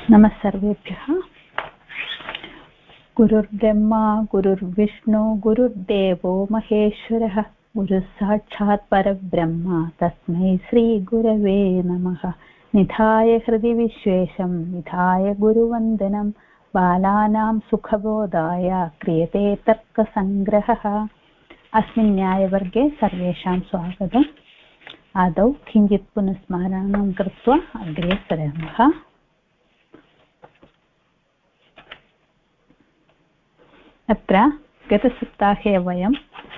नमः सर्वेभ्यः। गुरुर्ब्रह्मा गुरुर्विष्णु गुरुर्देवो महेश्वरः गुरुः साक्षात् परब्रह्म तस्मै श्रीगुरवे नमः। निधाय हृदि विश्वेशं विधाय गुरुवन्दनं बालानां सुखबोधाय क्रियते तर्कसङ्ग्रहः। अस्मिन् न्यायवर्गे सर्वेषां स्वागतम्। आदौ किञ्चित् पुनस्मरणं कृत्वा अग्रे सरामः। अत्र गतसप्ताहे वयं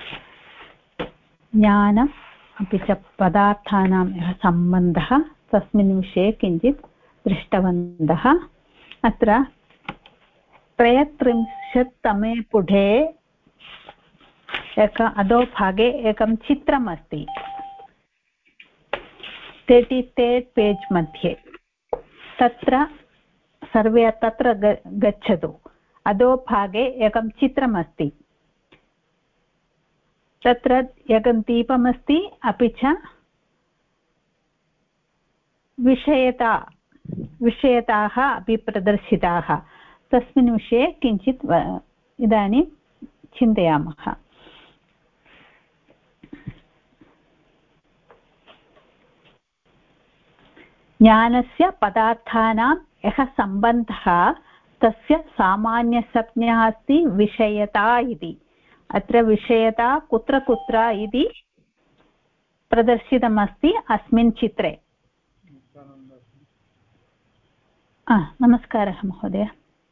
ज्ञानम् अपि च पदार्थानां यः सम्बन्धः तस्मिन् विषये किञ्चित् दृष्टवन्तः। अत्र 33तमे पुटे अधोभागे एकं चित्रमस्ति। 33 पेज् मध्ये तत्र सर्वे तत्र गच्छतु। अधोभागे एकं चित्रमस्ति। तत्र एकं दीपमस्ति, अपि च विषयताः अपि प्रदर्शिताः। तस्मिन् विषये किञ्चित् इदानीं चिन्तयामः। ज्ञानस्य पदार्थानां यः सम्बन्धः तस्य सामान्यसंज्ञा अस्ति विषयता इति। अत्र विषयता कुत्र कुत्र इति प्रदर्शितमस्ति अस्मिन् चित्रे। नमस्कारः महोदय।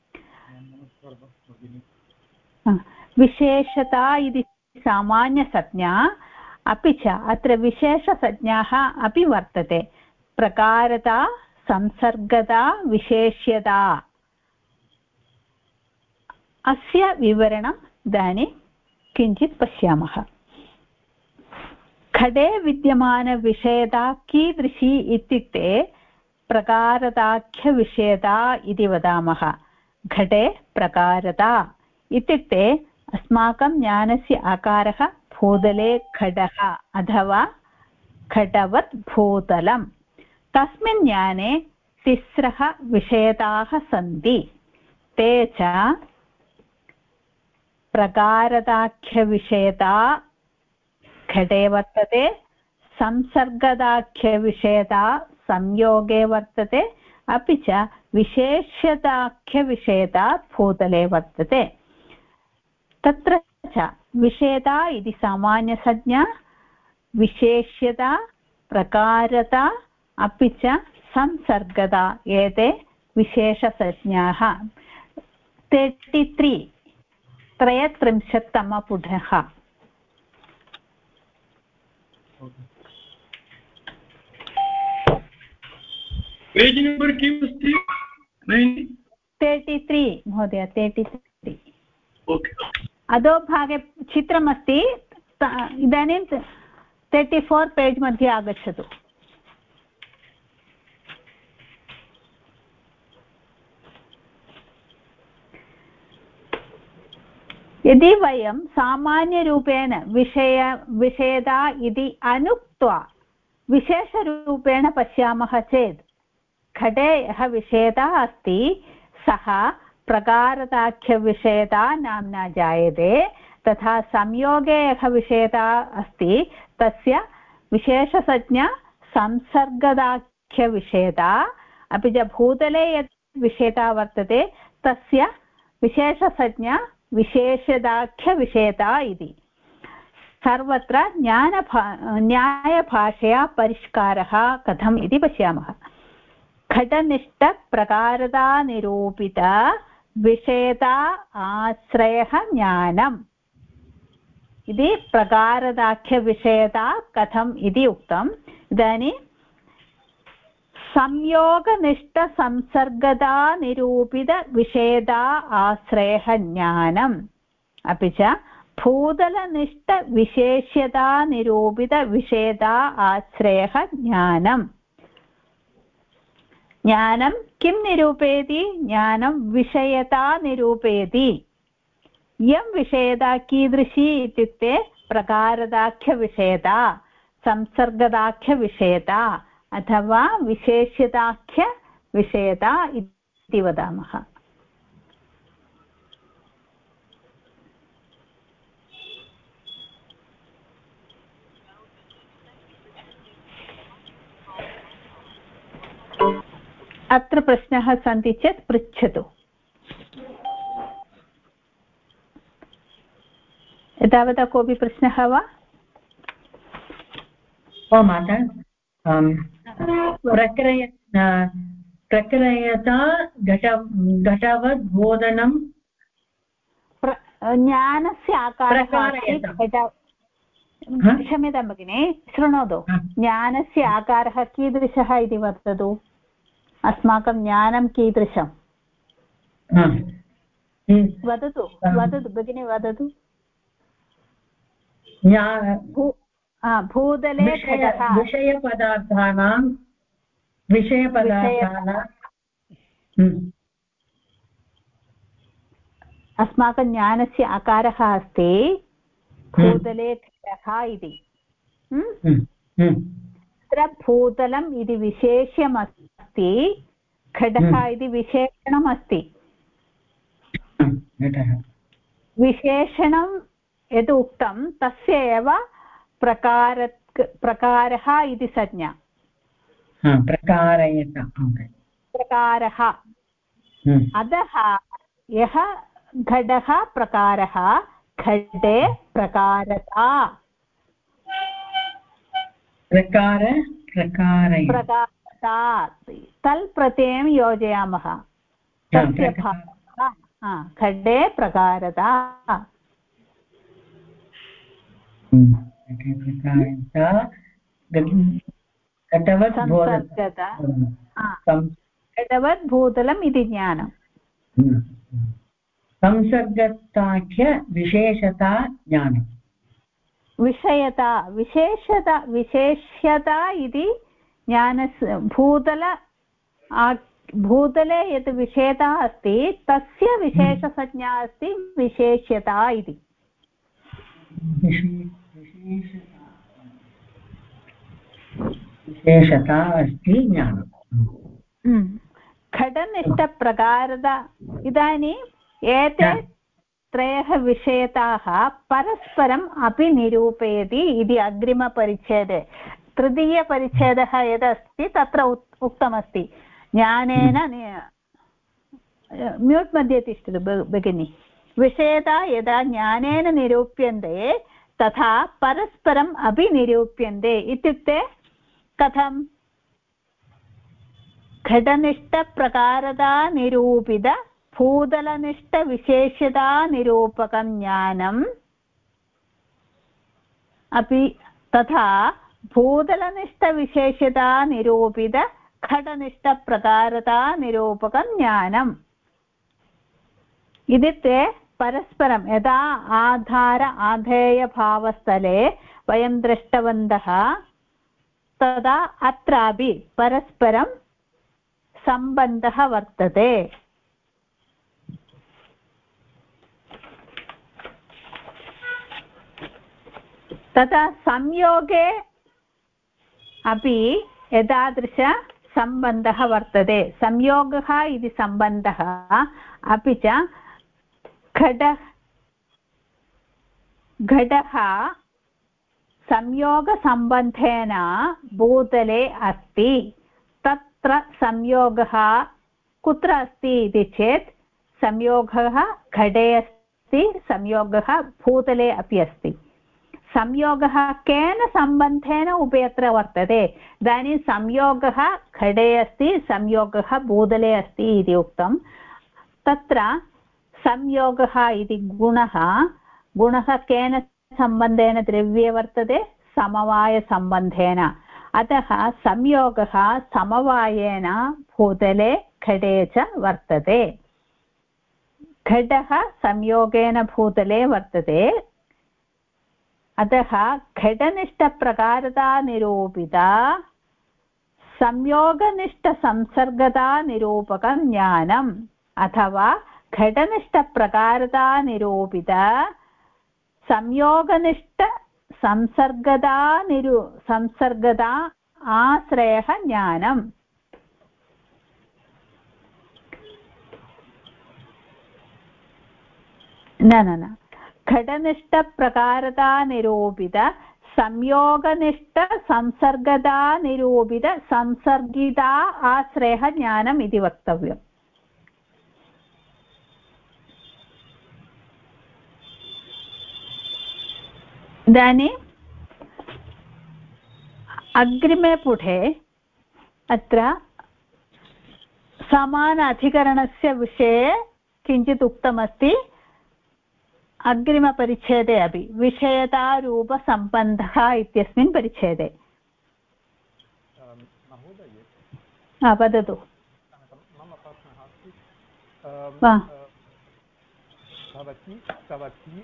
विशेषता इति सामान्यसंज्ञा, अपि च अत्र विशेषसंज्ञाः अपि वर्तते। प्रकारता, संसर्गता, विशेष्यता। अस्य विवरणम् इदानीं किञ्चित् पश्यामः। घटे विद्यमानविषयता कीदृशी इत्युक्ते प्रकारताख्यविषयता इति वदामः। घटे प्रकारता इत्युक्ते अस्माकं ज्ञानस्य आकारः भूतले घटः अथवा घटवत् भूतलं। तस्मिन् ज्ञाने तिस्रः विषयताः सन्ति। ते च प्रकारताख्यविषयता घटे वर्तते, संसर्गदाख्यविषयता संयोगे वर्तते, अपि च विशेष्यताख्यविषयता भूतले वर्तते। तत्र च विषयता इति सामान्यसंज्ञा, विशेष्यता, प्रकारता, अपि च संसर्गता एते विशेषसंज्ञाः। 33तमपुटः। पेज् नम्बर् किम् अस्ति? 33 महोदय, 33। अधोभागे चित्रमस्ति। इदानीं 34 पेज् मध्ये आगच्छतु। यदि वयं सामान्यरूपेण विषयता इति अनुक्त्वा विशेषरूपेण पश्यामः चेत् घटे यः विषयता अस्ति सः प्रकारताख्यविषयता नाम्ना जायते, तथा संयोगे यः विषयता अस्ति तस्य विशेषसंज्ञा संसर्गदाख्यविषयता, अपि च भूतले यत् विषयता वर्तते तस्य विशेषसंज्ञा विशेषदाख्यविषयता इति। सर्वत्र न्यायभाषया परिष्कारः कथम् इति पश्यामः। घटनिष्ठप्रकारतानिरूपित विषयता आश्रयः ज्ञानम् इति प्रकारदाख्यविषयता कथम् इति उक्तम्। इदानीं संयोगनिष्ठसंसर्गतानिरूपितविषयता आश्रयः ज्ञानम्, अपि च भूतलनिष्ठविशेष्यतानिरूपितविषयता आश्रयः ज्ञानम्। ज्ञानं किं निरूपयति? ज्ञानं विषयता निरूपयति। इयं विषयता कीदृशी इत्युक्ते प्रकारदाख्यविषयता, संसर्गदाख्यविषयता अथवा विशेष्यताख्यविषयता इति वदामः। अत्र प्रश्नाः सन्ति चेत् पृच्छतु। एतावता कोऽपि प्रश्नः वा? माता प्रक्रयता घटवद् बोधनं ज्ञानस्य आकारः क्षम्यतां भगिनि, शृणोतु। ज्ञानस्य आकारः कीदृशः इति वदतु। अस्माकं ज्ञानं कीदृशं वदतु वदतु भगिनि वदतु। भूतले विषयपदार्थानां अस्माकं ज्ञानस्य आकारः अस्ति भूतले घटः इति। तत्र भूतलम् इति विशेष्यमस्ति, घटः इति विशेषणम् अस्ति। विशेषणं यद् उक्तं तस्य एव प्रकारः इति संज्ञा। प्रकारः अतः यः घटः प्रकारः, घटे प्रकारता। प्रकारता तल् प्रत्ययं योजयामः। तस्य भावः घटे प्रकारता। घटवत् भूतलम् इति ज्ञानम्। संसर्गताख्य विशेषता ज्ञानम्। विशेष्यता इति ज्ञानस्य भूतले यत् विषयता अस्ति तस्य विशेषसंज्ञा अस्ति विशेष्यता इति। विशेषता अस्ति ज्ञानम्। घटनिष्ठप्रकारता। इदानीम् एते त्रयः विषयताः परस्परम् अपि निरूपयति इति अग्रिमपरिच्छेदे। तृतीयपरिच्छेदः यदस्ति तत्र उक्तमस्ति ज्ञानेन। म्यूट् मध्ये तिष्ठतु भगिनि। विषयता यदा ज्ञानेन निरूप्यन्ते तथा परस्परम् अपि निरूप्यन्ते। इत्युक्ते कथम्? घटनिष्ठप्रकारता निरूपित भूतलनिष्ठविशेष्यता निरूपकं ज्ञानम् अपि तथा भूतलनिष्ठविशेष्यता निरूपित घटनिष्ठप्रकारता निरूपकं ज्ञानम्। इत्युक्ते परस्परं यदा आधार आधेयभावस्थले वयं दृष्टवन्तः तदा अत्रापि परस्परं सम्बन्धः वर्तते। तथा संयोगे अपि एतादृशसम्बन्धः वर्तते। संयोगः इति सम्बन्धः अपि च घटः संयोगसम्बन्धेन भूतले अस्ति। तत्र संयोगः कुत्र अस्ति इति चेत् संयोगः घटे अस्ति, संयोगः भूतले अपि अस्ति। संयोगः केन सम्बन्धेन उभयत्र वर्तते? इदानीं संयोगः घटे अस्ति, संयोगः भूतले अस्ति इति उक्तं। तत्र संयोगः इति गुणः केन सम्बन्धेन द्रव्ये वर्तते? समवायसम्बन्धेन। अतः संयोगः समवायेन भूतले घटे च वर्तते। घटः संयोगेन भूतले वर्तते। अतः घटनिष्ठप्रकारता निरूपिता संयोगनिष्ठसंसर्गता निरूपकं ज्ञानम् अथवा घटनिष्ठप्रकारता निरूपिता संसर्गता आश्रयः ज्ञानम्। न न न घटनिष्ठप्रकारता निरूपित संयोगनिष्ठ संसर्गता निरूपित संसर्गिता आश्रयः ज्ञानम् इति वक्तव्यम्। इदानीम् अग्रिमे पुटे अत्र समान अधिकरणस्य विषये किञ्चित् उक्तमस्ति। अग्रिमपरिच्छेदे अपि विषयतारूपसम्बन्धः इत्यस्मिन् परिच्छेदे। वदतु। मम प्रश्नः अस्ति भवती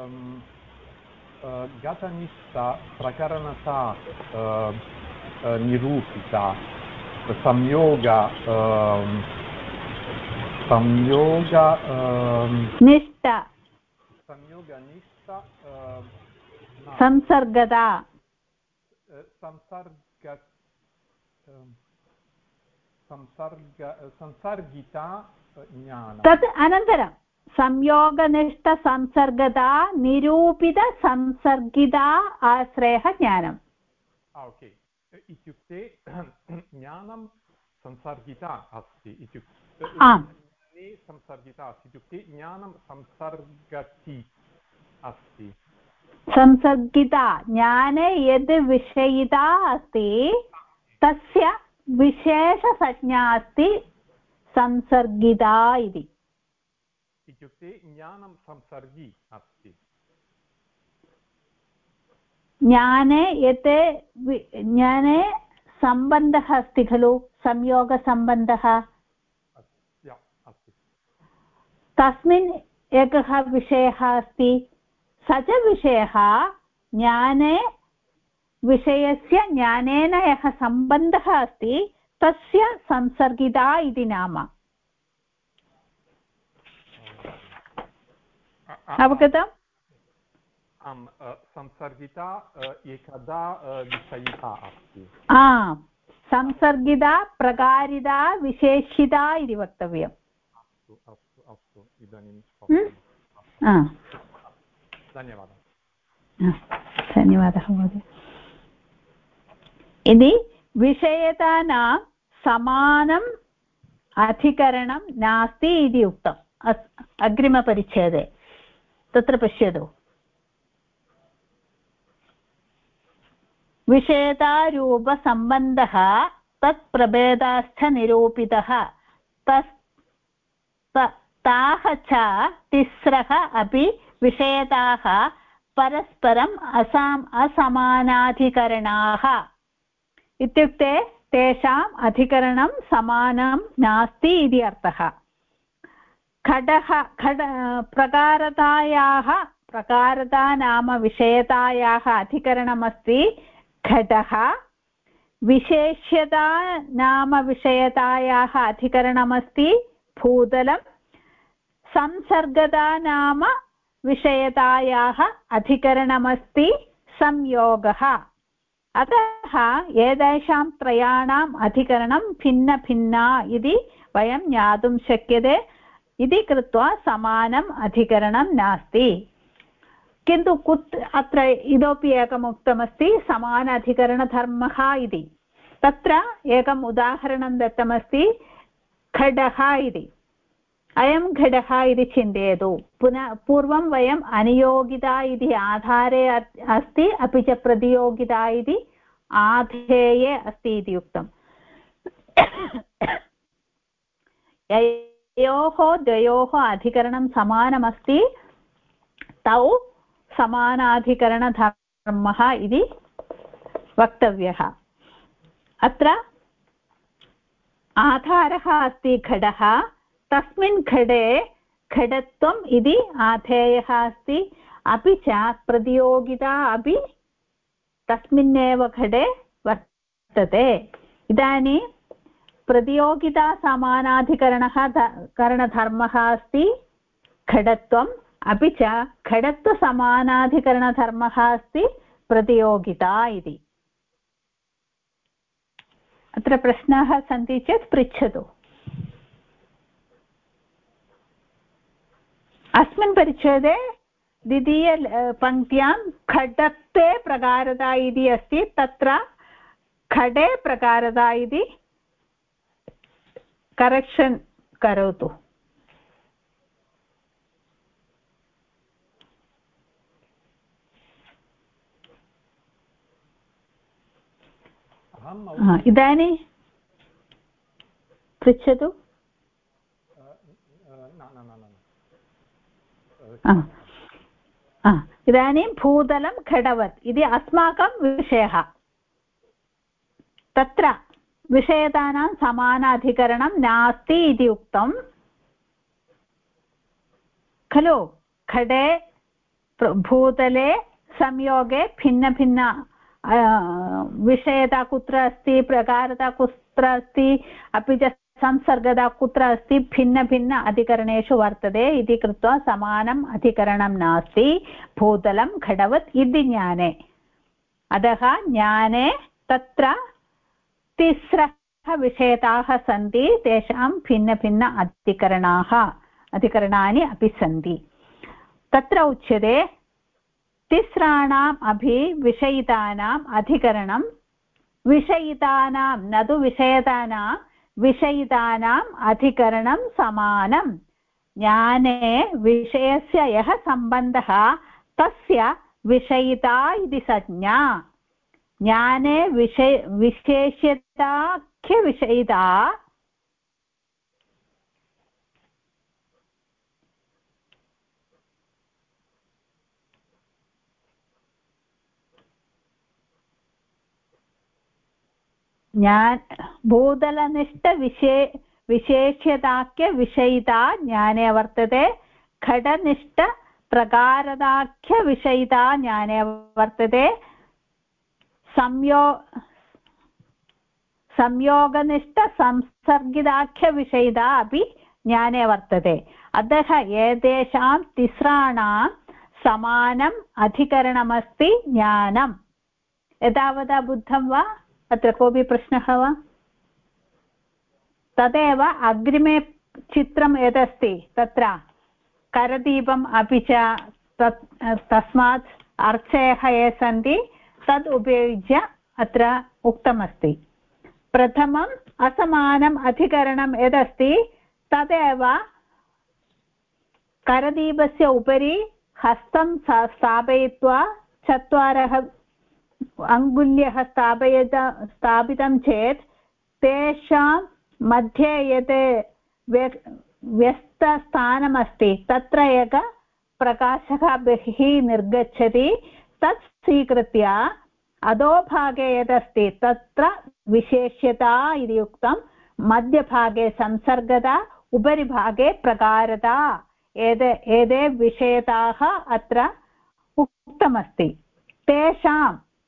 गतनिष्ठा प्रकरणता निरूपिता संयोगनिष्ठा संसर्गता संसर्गिता ज्ञानं तत् अनन्तरं संयोगनिष्ठसंसर्गता निरूपितसंसर्गिता आश्रयः ज्ञानम्। ओके इत्युक्ते ज्ञानं संसर्गिता अस्ति इत्युक्ते संसर्गिता अस्ति इत्युक्ते ज्ञानं संसर्गति अस्ति। संसर्गिता ज्ञाने यद् विषयिता अस्ति तस्य विशेषसंज्ञा अस्ति संसर्गिता इति। इत्युक्ते ज्ञानं संसर्गी अस्ति। ज्ञाने यत् ज्ञाने सम्बन्धः अस्ति खलु संयोगसम्बन्धः तस्मिन् एकः विषयः अस्ति। स च विषयः ज्ञाने विषयस्य ज्ञानेन यः सम्बन्धः अस्ति तस्य संसर्गिता इति नाम। अवगतम्? संसर्गिता एकदा विषयिता अस्ति। संसर्गिता प्रकारिता विशेषिता इति वक्तव्यम्। अस्तु अस्तु अस्तु इदानीं धन्यवादः। धन्यवादः महोदय। यदि विषयतानां समानम् अधिकरणं नास्ति इति उक्तम् अग्रिमपरिच्छेदे। तत्र पश्यतु विषयतारूपसम्बन्धः तत्प्रभेदाश्च निरूपितः ताः च तिस्रः अपि विषयताः परस्परम् असमानाधिकरणाः इत्युक्ते तेषाम् अधिकरणं समानं नास्ति इति अर्थः। प्रकारता नाम विषयतायाः अधिकरणमस्ति घटः। विशेष्यता नाम विषयतायाः अधिकरणमस्ति भूतलं। संसर्गता नाम विषयतायाः अधिकरणमस्ति संयोगः। अतः एतेषां त्रयाणाम् अधिकरणं भिन्नभिन्ना इति वयं ज्ञातुं शक्यते। इति कृत्वा समानम् अधिकरणं नास्ति। किन्तु अत्र इतोपि एकम् उक्तमस्ति समान अधिकरणधर्मः इति। तत्र एकम् उदाहरणं दत्तमस्ति घटः इति। अयं घटः इति चिन्तयतु। पुनः पूर्वं वयम् अनियोगिता इति आधारे अस्ति अपि च प्रतियोगिता इति आधेये अस्ति इति उक्तम्। द्वयोः अधिकरणं समानमस्ति तौ समानाधिकरणधर्मः इति वक्तव्यः। अत्र आधारः अस्ति घटः। तस्मिन् घटे घटत्वम् इति आधेयः अस्ति अपि च प्रतियोगिता अपि तस्मिन्नेव घटे वर्तते। इदानीं प्रतियोगिता समानाधिकरणः करणधर्मः अस्ति घटत्वम् अपि च घटत्वसमानाधिकरणधर्मः अस्ति प्रतियोगिता इति। अत्र प्रश्नाः सन्ति चेत् पृच्छतु। अस्मिन् परिच्छेदे द्वितीय पङ्क्त्यां खडत्वे प्रकारता इति अस्ति तत्र खडे प्रकारता इति करेक्षन् करोतु इदानीं पृच्छतु इदानीं भूतलं खडवत् इति अस्माकं विषयः तत्र विषयतानां समानाधिकरणं नास्ति इति उक्तं खलु खडे भूतले संयोगे भिन्नभिन्न विषयता कुत्र अस्ति प्रकारता कुत्र अस्ति अपि च संसर्गता कुत्र अस्ति भिन्नभिन्न अधिकरणेषु वर्तते इति कृत्वा समानम् अधिकरणं नास्ति भूतलं खडवत् इति ज्ञाने अतः ज्ञाने तत्र तिस्रः विषयताः सन्ति तेषां भिन्नभिन्न अधिकरणानि अपि सन्ति तत्र उच्यते तिस्राणाम् अपि विषयितानाम् अधिकरणं विषयितानां न तु विषयतानां विषयितानाम् अधिकरणं समानं ज्ञाने विषयस्य यः सम्बन्धः तस्य विषयिता इति संज्ञा ज्ञाने विशेष्यताख्यविषयिता भूतलनिष्ठविशेष्यताख्यविषयिता ज्ञाने वर्तते खडनिष्ठप्रकारदाख्यविषयिता ज्ञाने वर्तते संयोगनिष्ठसंसर्गिताख्यविषयिता अपि ज्ञाने वर्तते अतः एतेषां तिस्राणां समानम् अधिकरणमस्ति ज्ञानम् एतावता बुद्धं वा अत्र कोऽपि प्रश्नः वा तदेव अग्रिमे चित्रं यदस्ति तत्र करदीपम् अपि च तस्मात् अर्चयः ये सन्ति तद् उपयुज्य अत्र उक्तमस्ति प्रथमम् असमानम् अधिकरणं यदस्ति तदेव करदीपस्य उपरि हस्तं स्थापयित्वा चत्वारः अङ्गुल्यः स्थापितं चेत् तेषां मध्ये यत् व्यस्तस्थानमस्ति तत्र एकः प्रकाशः बहिः निर्गच्छति तत् स्वीकृत्य अधोभागे यदस्ति तत्र विशेष्यता इति उक्तं मध्यभागे संसर्गता उपरि भागे प्रकारता एते विषयताः अत्र उक्तमस्ति तेषां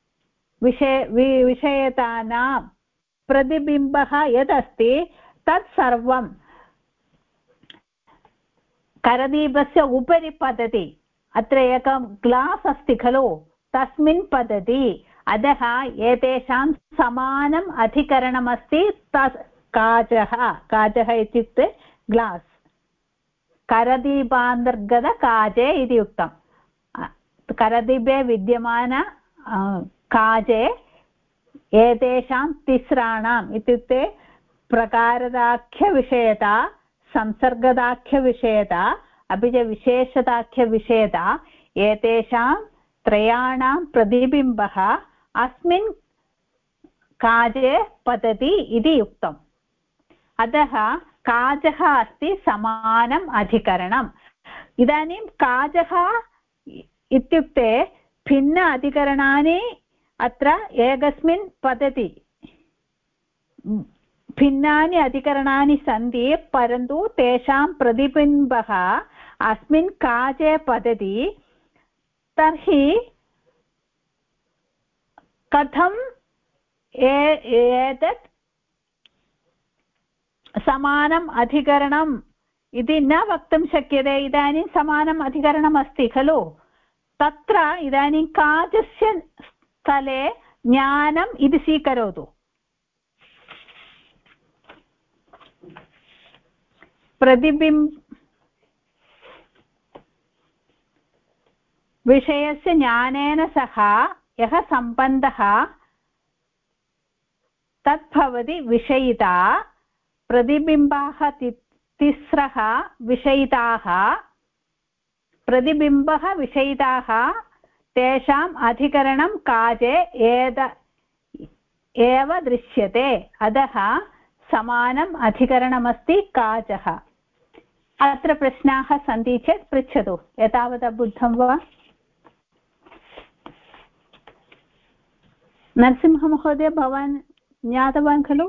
विषयतानां प्रतिबिम्बः यदस्ति तत् सर्वं करदीपस्य उपरि पतति अत्र एकं ग्लास् अस्ति खलु तस्मिन् पतति अतः एतेषां समानम् अधिकरणमस्ति तत् काचः इत्युक्ते ग्लास् करदीपान्तर्गतकाचे इति उक्तं करदीपे विद्यमान काचे एतेषां तिस्राणाम् इत्युक्ते प्रकारदाख्यविषयता संसर्गदाख्यविषयता अपि च विशेषताख्यविषयता एतेषां त्रयाणां प्रतिबिम्बः अस्मिन् काचे पतति इति उक्तम् अतः काचः अस्ति समानम् अधिकरणम् इदानीं काचः इत्युक्ते भिन्न अधिकरणानि अत्र एकस्मिन् पतति भिन्नानि अधिकरणानि सन्ति परन्तु तेषां प्रतिबिम्बः अस्मिन् काचे पतति तर्हि कथं एतत् समानम् अधिकरणम् इति न वक्तुं शक्यते इदानीं समानम् अधिकरणम् अस्ति खलु तत्र इदानीं काचस्य स्थले ज्ञानम् इति स्वीकरोतु विषयस्य ज्ञानेन सह यः सम्बन्धः तत् भवति विषयिता प्रतिबिम्बाः तिस्रः विषयिताः प्रतिबिम्बः विषयिताः तेषाम् अधिकरणं काचे एव दृश्यते अतः समानम् अधिकरणमस्ति काचः अत्र प्रश्नाः सन्ति चेत् पृच्छतु एतावता बुद्धं वा नरसिंहमहोदय भवान् ज्ञातवान् खलु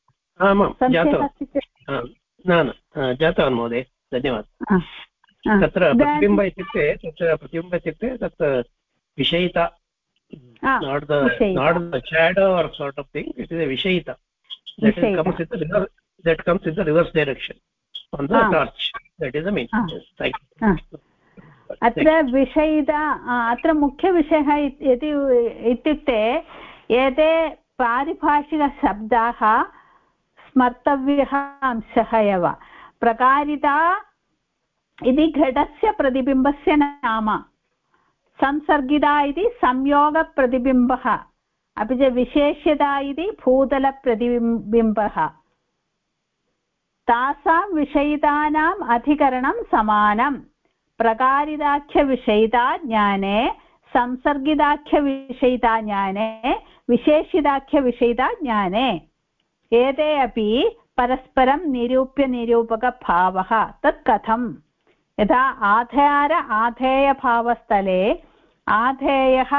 न ज्ञातवान् महोदय धन्यवादः तत्र प्रतिबिम्ब इत्युक्ते तत् विषयिता not the shadow or sort of thing, it is a vishayita that comes in the reverse direction on the torch. That is the main. Yes, अत्र विषयिता अत्र मुख्यविषयः इत्युक्ते एते पारिभाषिकशब्दाः स्मर्तव्यः अंशः एव प्रकारिता इति घटस्य प्रतिबिम्बस्य नाम संसर्गिता इति संयोगप्रतिबिम्बः अपि च विशेष्यता इति भूतलप्रतिबिम्बः तासां विषयितानाम् अधिकरणं समानं प्रकारिताख्यविषयिता ज्ञाने संसर्गिताख्यविषयिता ज्ञाने विशेषिताख्यविषयिता ज्ञाने एते अपि परस्परं निरूप्यनिरूपकभावः तत् कथम् यथा आधार आधेयभावस्थले आधेयः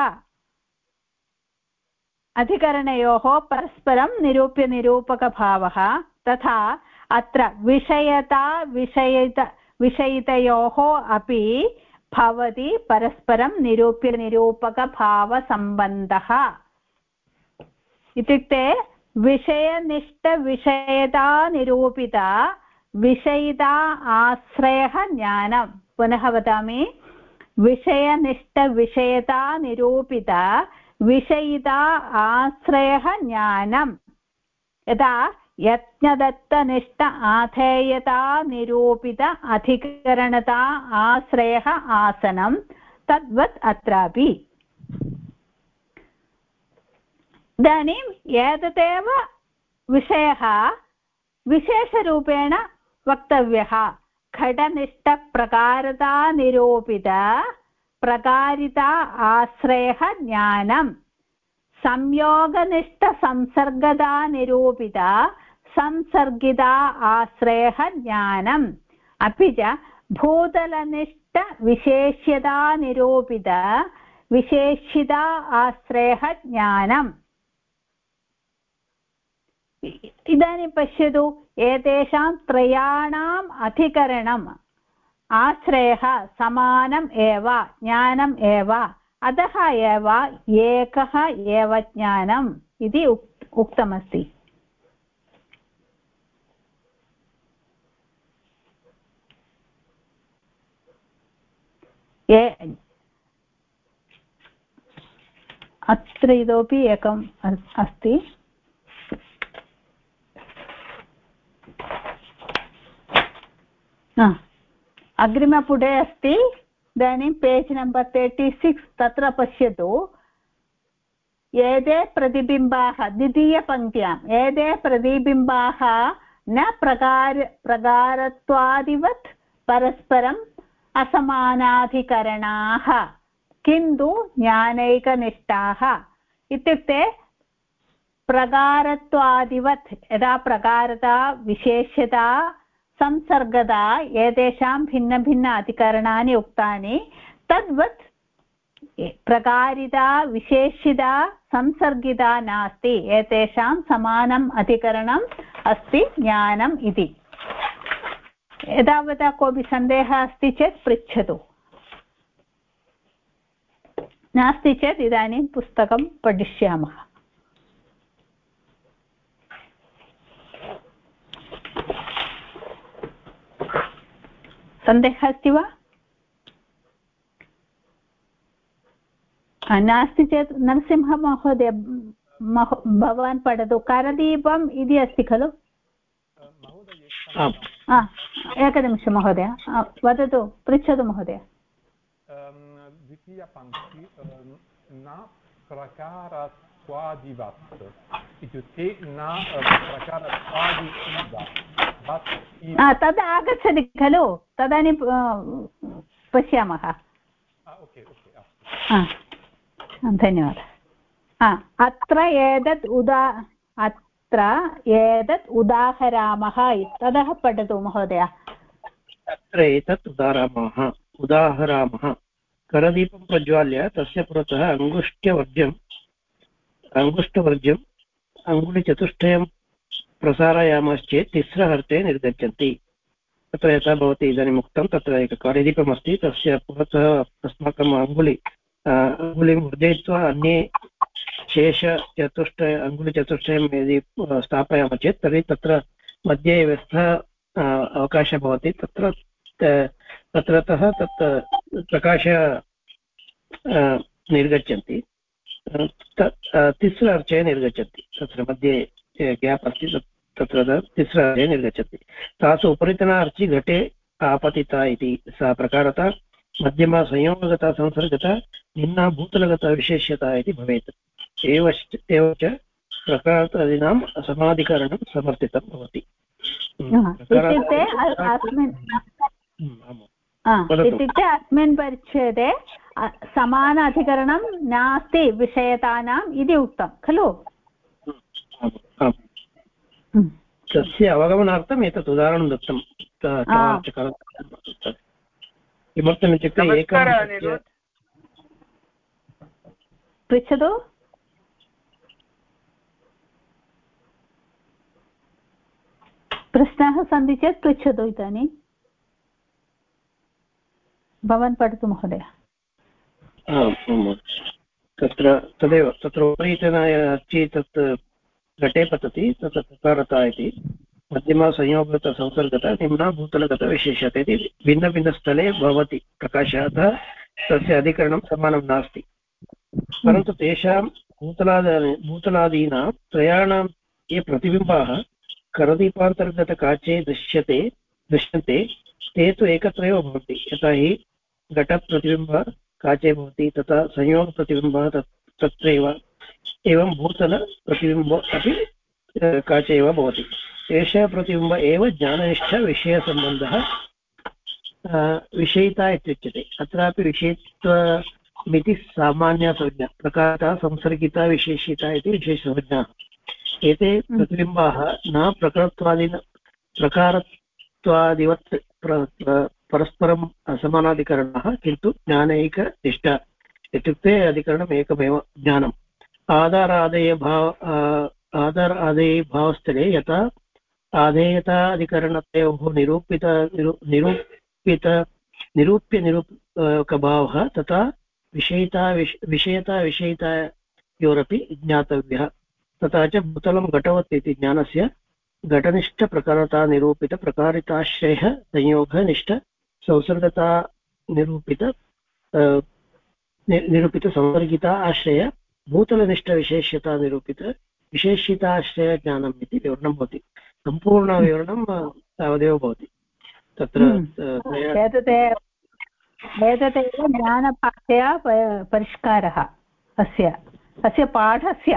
अधिकरणयोः परस्परं निरूप्यनिरूपकभावः तथा अत्र विषयता विषयितयोः अपि भवति परस्परं निरूप्यनिरूपकभावसम्बन्धः इत्युक्ते विषयनिष्ठविषयता निरूपिता विषयिता आश्रयः ज्ञानं पुनः वदामि विषयनिष्ठविषयता निरूपिता विषयिता आश्रयः ज्ञानं यथा यज्ञदत्तनिष्ठ आधेयता निरूपित अधिकरणता आश्रयः आसनं तद्वत् अत्रापि इदानीम् एतदेव विषयः विशेषरूपेण वक्तव्यः घटनिष्ठप्रकारता निरूपित प्रकारिता आश्रयः ज्ञानं संयोगनिष्ठसंसर्गता निरूपित संसर्गिता आश्रयः ज्ञानम् अपि च भूतलनिष्ठविशेष्यता निरूपित विशेषिता आश्रयः ज्ञानम् इदानीं पश्यतु एतेषां त्रयाणाम् अधिकरणम् आश्रयः समानम् एव ज्ञानम् एव अतः एव एकः एव ज्ञानम् इति उक्तमस्ति अत्र इतोपि एकम् अस्ति अग्रिमपुटे अस्ति इदानीं पेज् नम्बर् 36 तत्र पश्यतु एते प्रतिबिम्बाः द्वितीयपङ्क्त्याम् एते प्रतिबिम्बाः न प्रकारत्वादिवत् परस्परम् असमानाधिकरणाः किन्तु ज्ञानैकनिष्ठाः इत्युक्ते प्रकारत्वादिवत् यदा प्रकारता विशेष्यता संसर्गता एतेषां भिन्नभिन्न अधिकरणानि उक्तानि तद्वत् प्रकारिता विशेषिता संसर्गिता नास्ति एतेषां समानम् अधिकरणम् अस्ति ज्ञानम् इति एतावता कोऽपि सन्देहः अस्ति चेत् पृच्छतु नास्ति चेत् इदानीं पुस्तकं पठिष्यामः सन्देहः अस्ति वा नास्ति चेत् नरसिंहमहोदय भवान् पठतु करदीपम् इति अस्ति खलु एकनिमिषं महोदय वदतु पृच्छतु महोदय द्वितीयपङ्क्ति न प्रकारत्वादिवत् इत्युक्ते न प्रकारत्वादिवत् तद् आगच्छति खलु तदानीं पश्यामः। ओके ओके धन्यवादः। अत्र एतत् उदाहरामः ततः पठतु महोदय। अत्र एतत् उदाहरामः करदीपं प्रज्वाल्य तस्य पुरतः अङ्गुष्ठवर्ज्यम् अङ्गुलिचतुष्टयं प्रसारयामश्चेत् तिस्रहर्ते निर्गच्छन्ति। तत्र यथा भवती इदानीम् उक्तं तत्र एकं करदीपमस्ति तस्य पुरतः अस्माकम् अङ्गुलिं वर्जयित्वा अन्ये अङ्गुलिचतुष्टयं यदि स्थापयामः चेत् तर्हि तत्र मध्ये व्यवस्था अवकाशः भवति। तत्रतः तत् प्रकाश निर्गच्छन्ति तिस्रहर्चे निर्गच्छन्ति। तत्र मध्ये ग्याप् अस्ति तत्र तिस्रहर्चे निर्गच्छन्ति। तासु उपरितना अर्चि घटे आपतिता इति सा प्रकारता मध्यमा संयोगगता संसर्गता निम्ना भूतलगता विशेष्यता इति भवेत्। एवच प्रकारतादीनां समाधिकरणं समर्थितं भवति। इत्युक्ते अस्मिन् परिच्छेदे समान अधिकरणं नास्ति विषयतानाम् इति उक्तं खलु। तस्य अवगमनार्थम् एतत् उदाहरणं दत्तं। किमर्थमित्युक्ते एकं पृच्छतु। प्रश्नाः सन्ति चेत् पृच्छतु। इदानीं भवान् पठतु महोदय। तदेव तत्र उपरितनार्चि तत् घटे पतति तत्र प्रकारता इति मध्यमा संयोगगत संसर्गता निम्ना भूतलगत विशेष्यते इति भिन्नभिन्नस्थले भवति प्रकाशः। अतः तस्य अधिकरणं समानं नास्ति। परन्तु तेषां भूतलादीनां त्रयाणां ये प्रतिबिम्बाः करदीपान्तर्गतकाचे दृश्यन्ते ते तु एकत्रैव भवन्ति। यथा हि घटप्रतिबिम्बः काचे भवति तथा संयोगप्रतिबिम्बः तत्रैव एवं भूतलप्रतिबिम्बः अपि काचे एव भवति। एषः प्रतिबिम्ब एव ज्ञाननिष्ठविषयसम्बन्धः विषयिता इत्युच्यते। अत्रापि विषयित्वमिति सामान्या संज्ञा प्रकारता संसर्गिता विशेषिता इति विशेषसंज्ञाः। एते प्रतिबिम्बाः न प्रकारत्वादिवत् परस्परम् असमानाधिकरणाः किन्तु ज्ञानैकनिष्ठा इत्युक्ते अधिकरणम् एकमेव ज्ञानम्। आधार आदेय भावस्थले यथा आधेयताधिकरणतयोः निरूप्यभावः तथा विषयतायोरपि ज्ञातव्यः। तथा च भूतलं घटवत् इति ज्ञानस्य घटनिष्ठप्रकारता निरूपितप्रकारिताश्रयः संयोगनिष्ठ संसर्गता निरूपितसंसर्गिता आश्रय भूतलनिष्ठविशेष्यता निरूपित विशेषिताश्रयज्ञानम् इति विवरणं भवति। सम्पूर्णविवरणं तावदेव भवति तत्र। एतदेव ज्ञानभाषया परिष्कारः अस्य पाठस्य।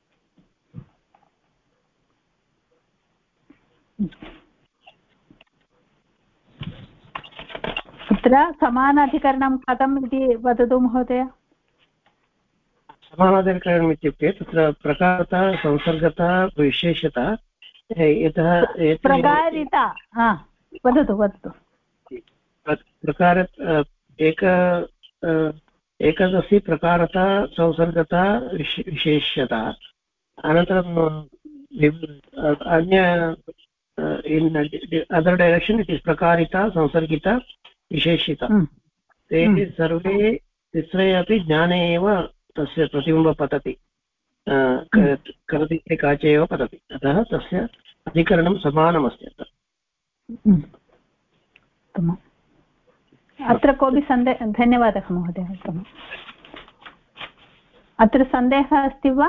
अत्र समानाधिकरणं कथम् इति वदतु महोदय। समानाधिकरणम् इत्युक्ते तत्र प्रकारता संसर्गता विशेषता यतः प्रकारिता वदतु प्रकार एकदस्य प्रकारता संसर्गता विशेष्यता अनन्तरं अन्य in other direction it is prakarita संसर्गिता विशेषिता। ते सर्वे तिस्रे अपि ज्ञाने एव तस्य प्रतिबिम्ब पतति करदीपे काचे एव पतति। अतः तस्य अधिकरणं समानमस्ति। अत्र कोऽपि सन्देहः? धन्यवादः महोदय। अत्र सन्देहः अस्ति वा?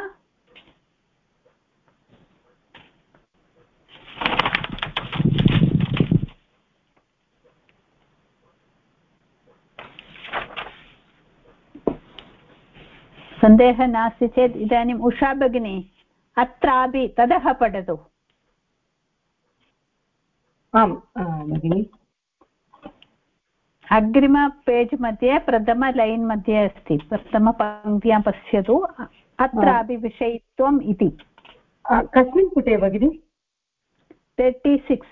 सन्देहः नास्ति चेत् इदानीम् उषा भगिनी अत्रापि ततः पठतु। आम् भगिनि, अग्रिम पेज् मध्ये प्रथम लैन् मध्ये अस्ति, प्रथमपङ्क्त्यां पश्यतु। अत्रापि विषयित्वम् इति कस्मिन् पुटे भगिनि? 36।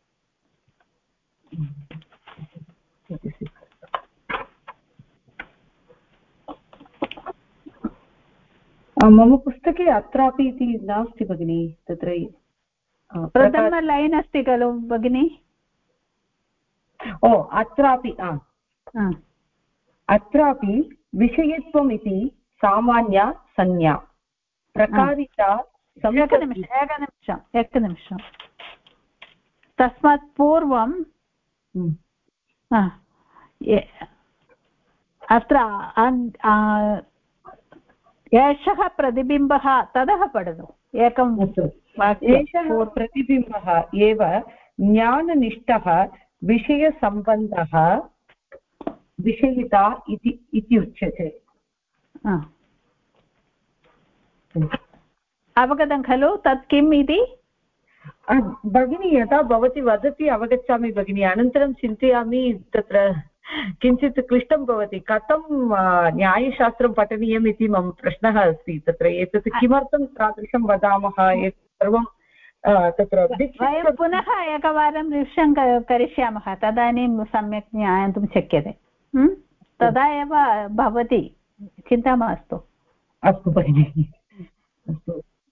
मम पुस्तके अत्रापि इति नास्ति भगिनि। तत्र प्रथम लैन् अस्ति खलु भगिनि? ओ अत्रापि अत्रापि विषयत्वम् इति सामान्या संज्ञा प्रकारिता। एकनिमिषम् तस्मात् पूर्वं अत्र एषः प्रतिबिम्बः ततः पठतु। एकं एषः प्रतिबिम्बः एव ज्ञाननिष्ठः विषयसम्बन्धः विषयिता इति उच्यते। अवगतं खलु? तत् किम् इति भगिनी यदा भवती वदति अवगच्छामि भगिनी, अनन्तरं चिन्तयामि। तत्र किञ्चित् क्लिष्टं भवति, कथं न्यायशास्त्रं पठनीयम् इति मम प्रश्नः अस्ति। तत्र एतत् किमर्थं तादृशं वदामः एतत् सर्वं तत्र वयं पुनः एकवारं रिविशन् करिष्यामः, तदानीं सम्यक् ज्ञातुं शक्यते। तदा एव भवति, चिन्ता मास्तु। अस्तु भगिनि, अस्तु।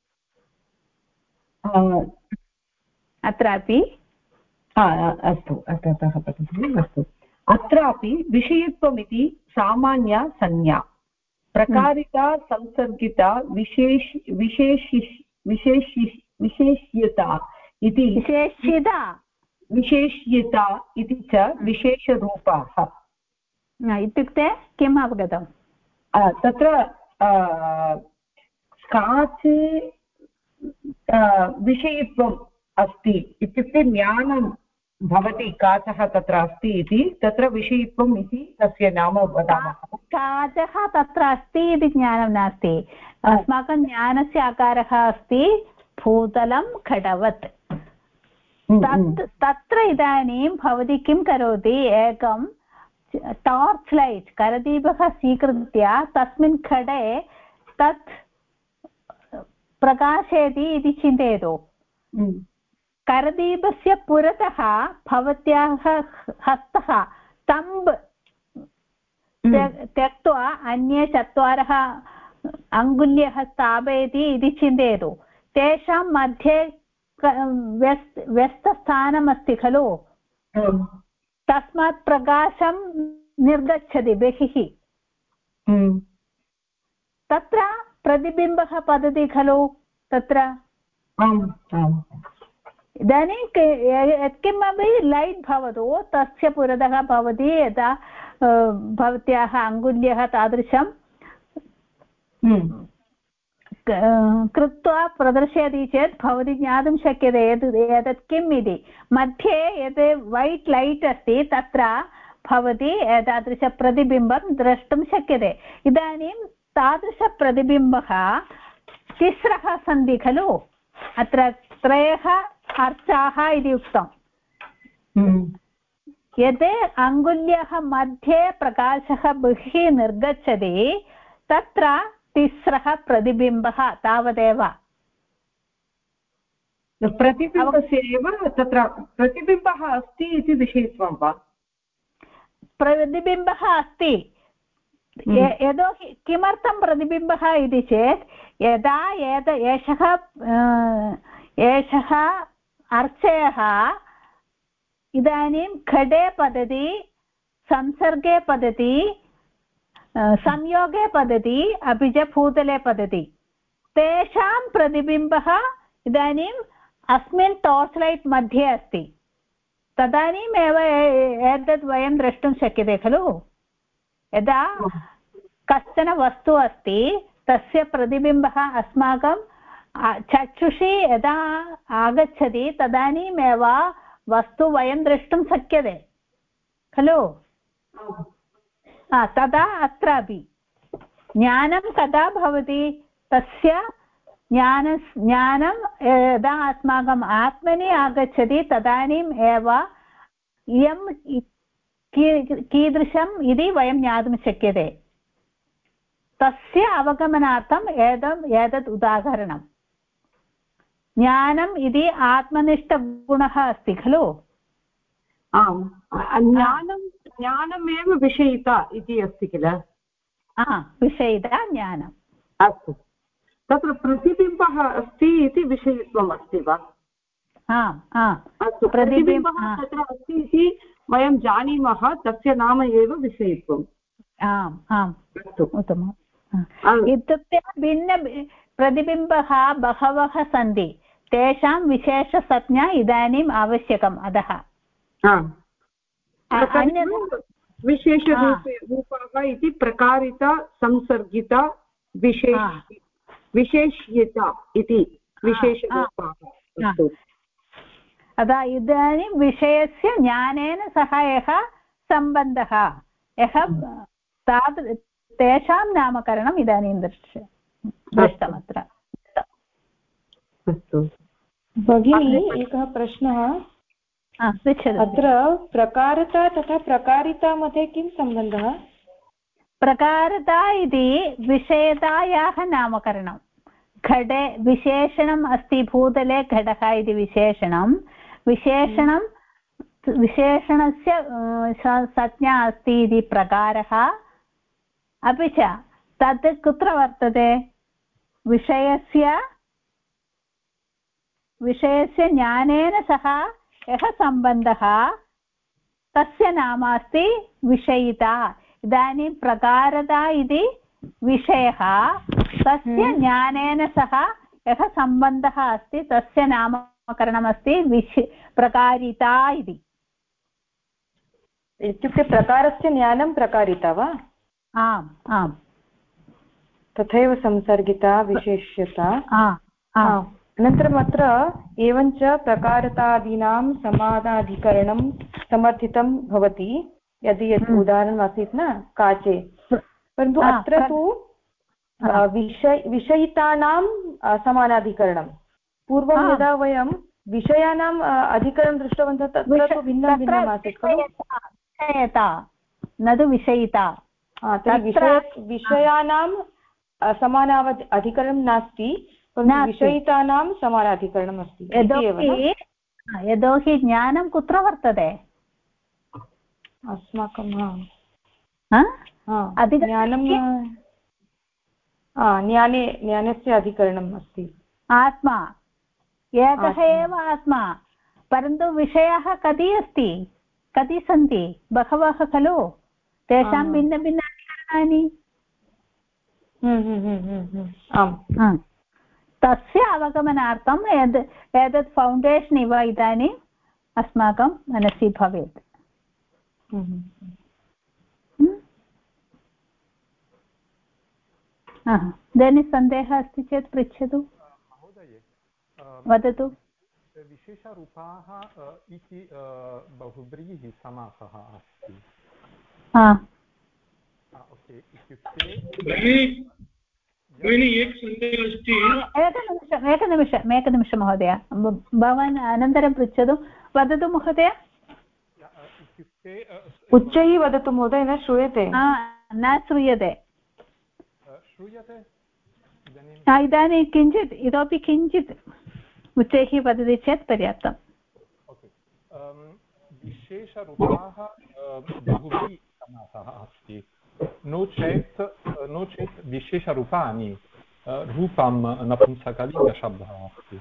अत्रापि अस्तु, अतः पठतु। अस्तु, अत्रापि विषयत्वमिति सामान्या संज्ञा प्रकारिता संसर्गिता विशेष्यता इति च विशेषरूपाः। इत्युक्ते किम् अवगतम्? तत्र काचे विषयत्वम् अस्ति इत्युक्ते ज्ञानं भवति, काचः तत्र अस्ति इति, तत्र विषयत्वम् इति तस्य नाम वदामः। काचः तत्र अस्ति इति ज्ञानं नास्ति। अस्माकं ज्ञानस्य आकारः अस्ति भूतलं घटवत्। तत्र इदानीं भवती किं करोति? एकं टार्च् लैट् करदीपः स्वीकृत्य तस्मिन् घटे तत् प्रकाशयति इति चिन्तयतु। करदीपस्य पुरतः भवत्याः हस्तः स्तम्ब् त्यक्त्वा अन्ये 4 अङ्गुल्यः स्थापयति इति चिन्तयतु। तेषां मध्ये व्यस्तस्थानमस्ति खलु, तस्मात् प्रकाशं निर्गच्छति बहिः। तत्र प्रतिबिम्बः पतति खलु तत्र। इदानीं यत्किमपि लैट् भवतु, तस्य पुरतः भवति यदा भवत्याः अङ्गुल्यः तादृशं कृत्वा प्रदर्शयति चेत् भवती ज्ञातुं शक्यते एतत् किम् इति। मध्ये यत् वैट् लैट् अस्ति तत्र भवती एतादृशप्रतिबिम्बं द्रष्टुं शक्यते। इदानीं तादृशप्रतिबिम्बः तिस्रः सन्ति खलु, अत्र 3 अर्चाः इति उक्तम्। यत् अङ्गुल्यः मध्ये प्रकाशः बहिः निर्गच्छति तत्र तिस्रः प्रतिबिम्बः, तावदेव। प्रतिबिम्बस्य एव तत्र प्रतिबिम्बः अस्ति इति विषयत्वं वा? प्रतिबिम्बः अस्ति। यतोहि किमर्थं प्रतिबिम्बः इति चेत् यदा एषः अर्चयः इदानीं घटे पतति, संसर्गे पतति, संयोगे पतति, अपि च भूतले पतति, तेषां प्रतिबिम्बः इदानीम् अस्मिन् टार्च् लैट् मध्ये अस्ति। तदानीमेव एतद् वयं द्रष्टुं शक्यते खलु। यदा कश्चन वस्तु अस्ति तस्य प्रतिबिम्बः अस्माकं चक्षुषी यदा आगच्छति तदानीमेव वस्तु वयं द्रष्टुं शक्यते खलु। तदा अत्रापि ज्ञानं कदा भवति तस्य ज्ञानं यदा अस्माकम् आत्मनि आगच्छति तदानीम् एव इयं कीदृशम् इति वयं ज्ञातुं शक्यते तस्य अवगमनार्थम् एतत् उदाहरणं ज्ञानम् इति आत्मनिष्ठगुणः अस्ति खलु आम् ज्ञानमेव विषयिता इति अस्ति किल विषयिता ज्ञानम् अस्तु तत्र प्रतिबिम्बः अस्ति इति विषयित्वम् अस्ति वा अस्तु प्रतिबिम्बः तत्र अस्ति इति वयं जानीमः तस्य नाम एव विषयित्वम् आम् आम् अस्तु उत्तमम् इत्युक्ते भिन्न प्रतिबिम्बः बहवः सन्ति तेषां विशेषसंज्ञा इदानीम् आवश्यकम् अतः विशेषरूपाः इति प्रकारिता संसर्गिता विशेष्यता इति विशेषरूपाः अतः इदानीं विषयस्य ज्ञानेन सह यः सम्बन्धः यः तेषां नामकरणम् इदानीं दृष्टमत्र अस्तु भगिनी एकः प्रश्नः अत्र प्रकारता तथा प्रकारिता मध्ये किं सम्बन्धः प्रकारता इति विषयतायाः नामकरणं घटे विशेषणम् अस्ति भूतले घटः इति विशेषणस्य संज्ञा अस्ति इति प्रकारः अपि च तत् कुत्र वर्तते विषयस्य ज्ञानेन सह यः सम्बन्धः तस्य नाम अस्ति विषयिता इदानीं प्रकारता इति विषयः तस्य ज्ञानेन सह यः सम्बन्धः अस्ति तस्य नामकरणमस्ति प्रकारिता इति इत्युक्ते प्रकारस्य ज्ञानं प्रकारिता वा आम् आम् तथैव संसर्गिता विशेष्यता अनन्तरम् अत्र एवञ्च प्रकारतादीनां समानाधिकरणं समर्थितं भवति यदि यत् उदाहरणम् आसीत् न काचे परन्तु अत्र तु विषयितानां समानाधिकरणं पूर्वं यदा वयं विषयाणाम् अधिकरणं दृष्टवन्तः तत्र तु भिन्नं भिन्नम् आसीत् खलु विषयता न तु विषयिता विषयाणां समानाधिकरणं नास्ति विषयितानां समानाधिकरणम् अस्ति यतोहि ज्ञानं कुत्र वर्तते अस्माकं ज्ञानस्य अधिकरणम् अस्ति आत्मा एकः एव आत्मा परन्तु विषयाः कति सन्ति बहवः खलु तेषां भिन्न अधिकरणानि तस्य अवगमनार्थम् एतत् फौण्डेशन् इव इदानीम् अस्माकं मनसि भवेत् इदानीं सन्देहः अस्ति चेत् पृच्छतु वदतु विशेषरूपाः इति बहुव्रीहि समासः अस्ति इत्युक्ते एकनिमिषं महोदय भवान् अनन्तरं पृच्छतु वदतु महोदय इत्युक्ते उच्चैः वदतु महोदय न श्रूयते न श्रूयते इदानीं किञ्चित् इतोपि किञ्चित् उच्चैः वदति चेत् पर्याप्तम् विशेषरूपाः बहुभिः समासः अस्ति नो चेत् विशेषरूपाणि रूपं नपुंसकलिङ्गशब्दः अस्ति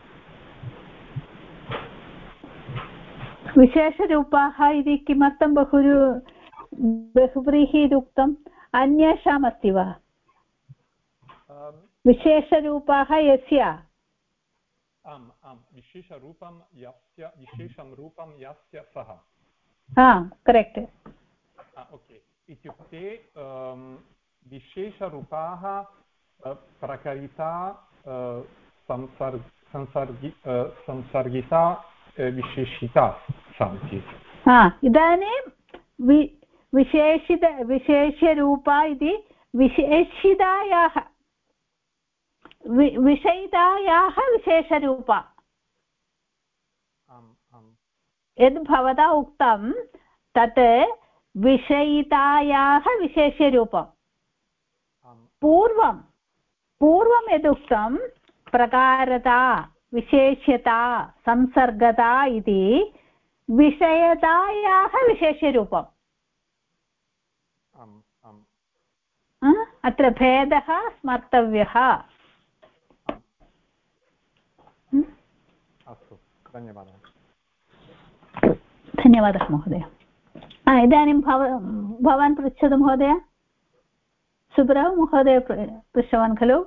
विशेषरूपाः इति किमर्थं बहुव्रीहि इति उक्तम् अन्येषाम् अस्ति वा विशेषरूपाः यस्य आम् आम् विशेषरूपं यस्य विशेषं रूपं यस्य सः करेक्ट् ओके इत्युक्ते विशेषरूपाः प्रकारिता संसर्गिता विशेषिता सन्ति इदानीं विशेष्यरूपा इति विशेषितायाः विषयितायाः विशेषरूप यद् भवता उक्तं तत् विषयितायाः विशेषरूपं पूर्वं यदुक्तं प्रकारता विशेष्यता संसर्गता इति विषयतायाः विशेषरूपम् अत्र भेदः स्मर्तव्यः अस्तु धन्यवादः धन्यवादः महोदय इदानीं भवान् पृच्छतु महोदय सुब्रह् महोदय पृष्टवान् खलु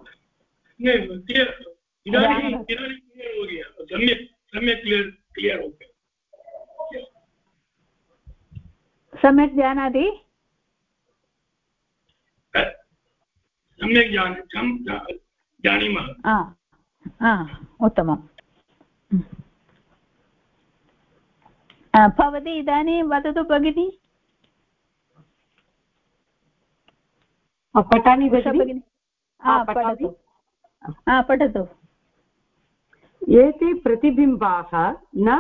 सम्यक् जानाति सम्यक् जानीमः उत्तमम् भवती इदानीं वदतु भगिनी पठामि भगिनि पठतु एते प्रतिबिम्बाः न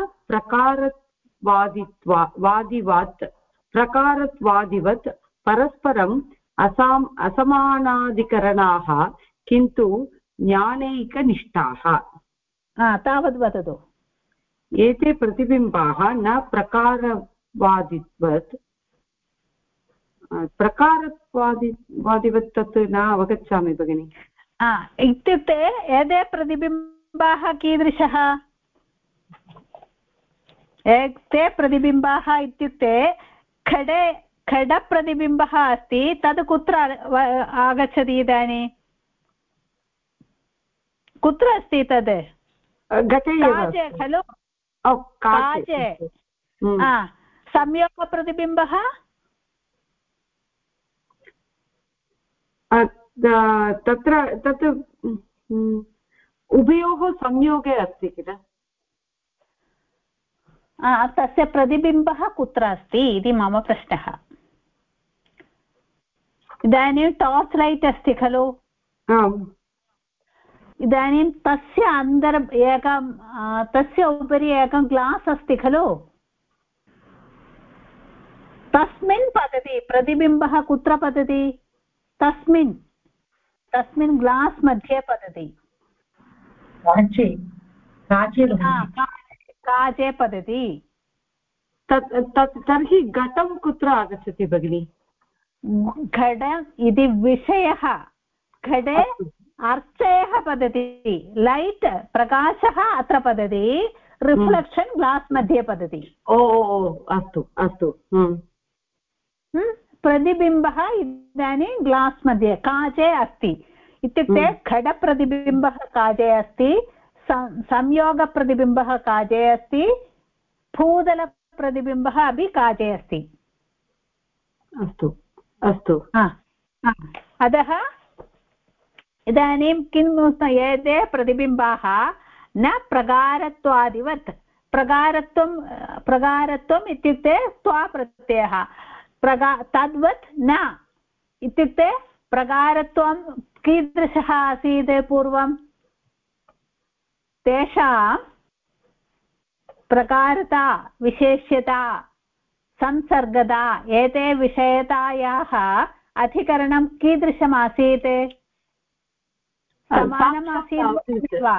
प्रकारवादिवात् प्रकारत्वादिवत् परस्परम् असमानाधिकरणाः किन्तु ज्ञानैकनिष्ठाः तावद् वदतु एते प्रतिबिम्बाः न प्रकारवादिवत् प्रकारत्वादिवत् तत् न अवगच्छामि भगिनि इत्युक्ते एते प्रतिबिम्बाः कीदृशः ते प्रतिबिम्बाः इत्युक्ते खडप्रतिबिम्बः अस्ति तद् कुत्र आगच्छति इदानीं कुत्र अस्ति तद् काचे खलु काचे संयोगप्रतिबिम्बः तत्र तत् उभयोः संयोगे अस्ति किल तस्य प्रतिबिम्बः कुत्र अस्ति इति मम प्रश्नः इदानीं टार्च् लैट् अस्ति खलु इदानीं तस्य तस्य उपरि एकं ग्लास् अस्ति खलु तस्मिन् पतति प्रतिबिम्बः कुत्र पतति तस्मिन् ग्लास् मध्ये पतति काचे पतति तर्हि घटं कुत्र आगच्छति भगिनि घट इति विषयः घटे अर्चयः पतति लैट् प्रकाशः अत्र पतति रिफ्लेक्षन् ग्लास् मध्ये पतति अस्तु अस्तु प्रतिबिम्बः इदानीं ग्लास् मध्ये काचे अस्ति इत्युक्ते घटप्रतिबिम्बः काचे अस्ति संयोगप्रतिबिम्बः काचे अस्ति भूतलप्रतिबिम्बः अपि काचे अस्ति अस्तु अस्तु अतः इदानीं किम् एते प्रतिबिम्बाः न प्रकारत्वादिवत् प्रकारत्वम् इत्युक्ते त्वाप्रत्ययः तद्वत् न इत्युक्ते प्रकारत्वं कीदृशः आसीत् पूर्वं तेषां प्रकारता विशेष्यता संसर्गता एते विषयतायाः अधिकरणं कीदृशमासीत् समानमासीत् वा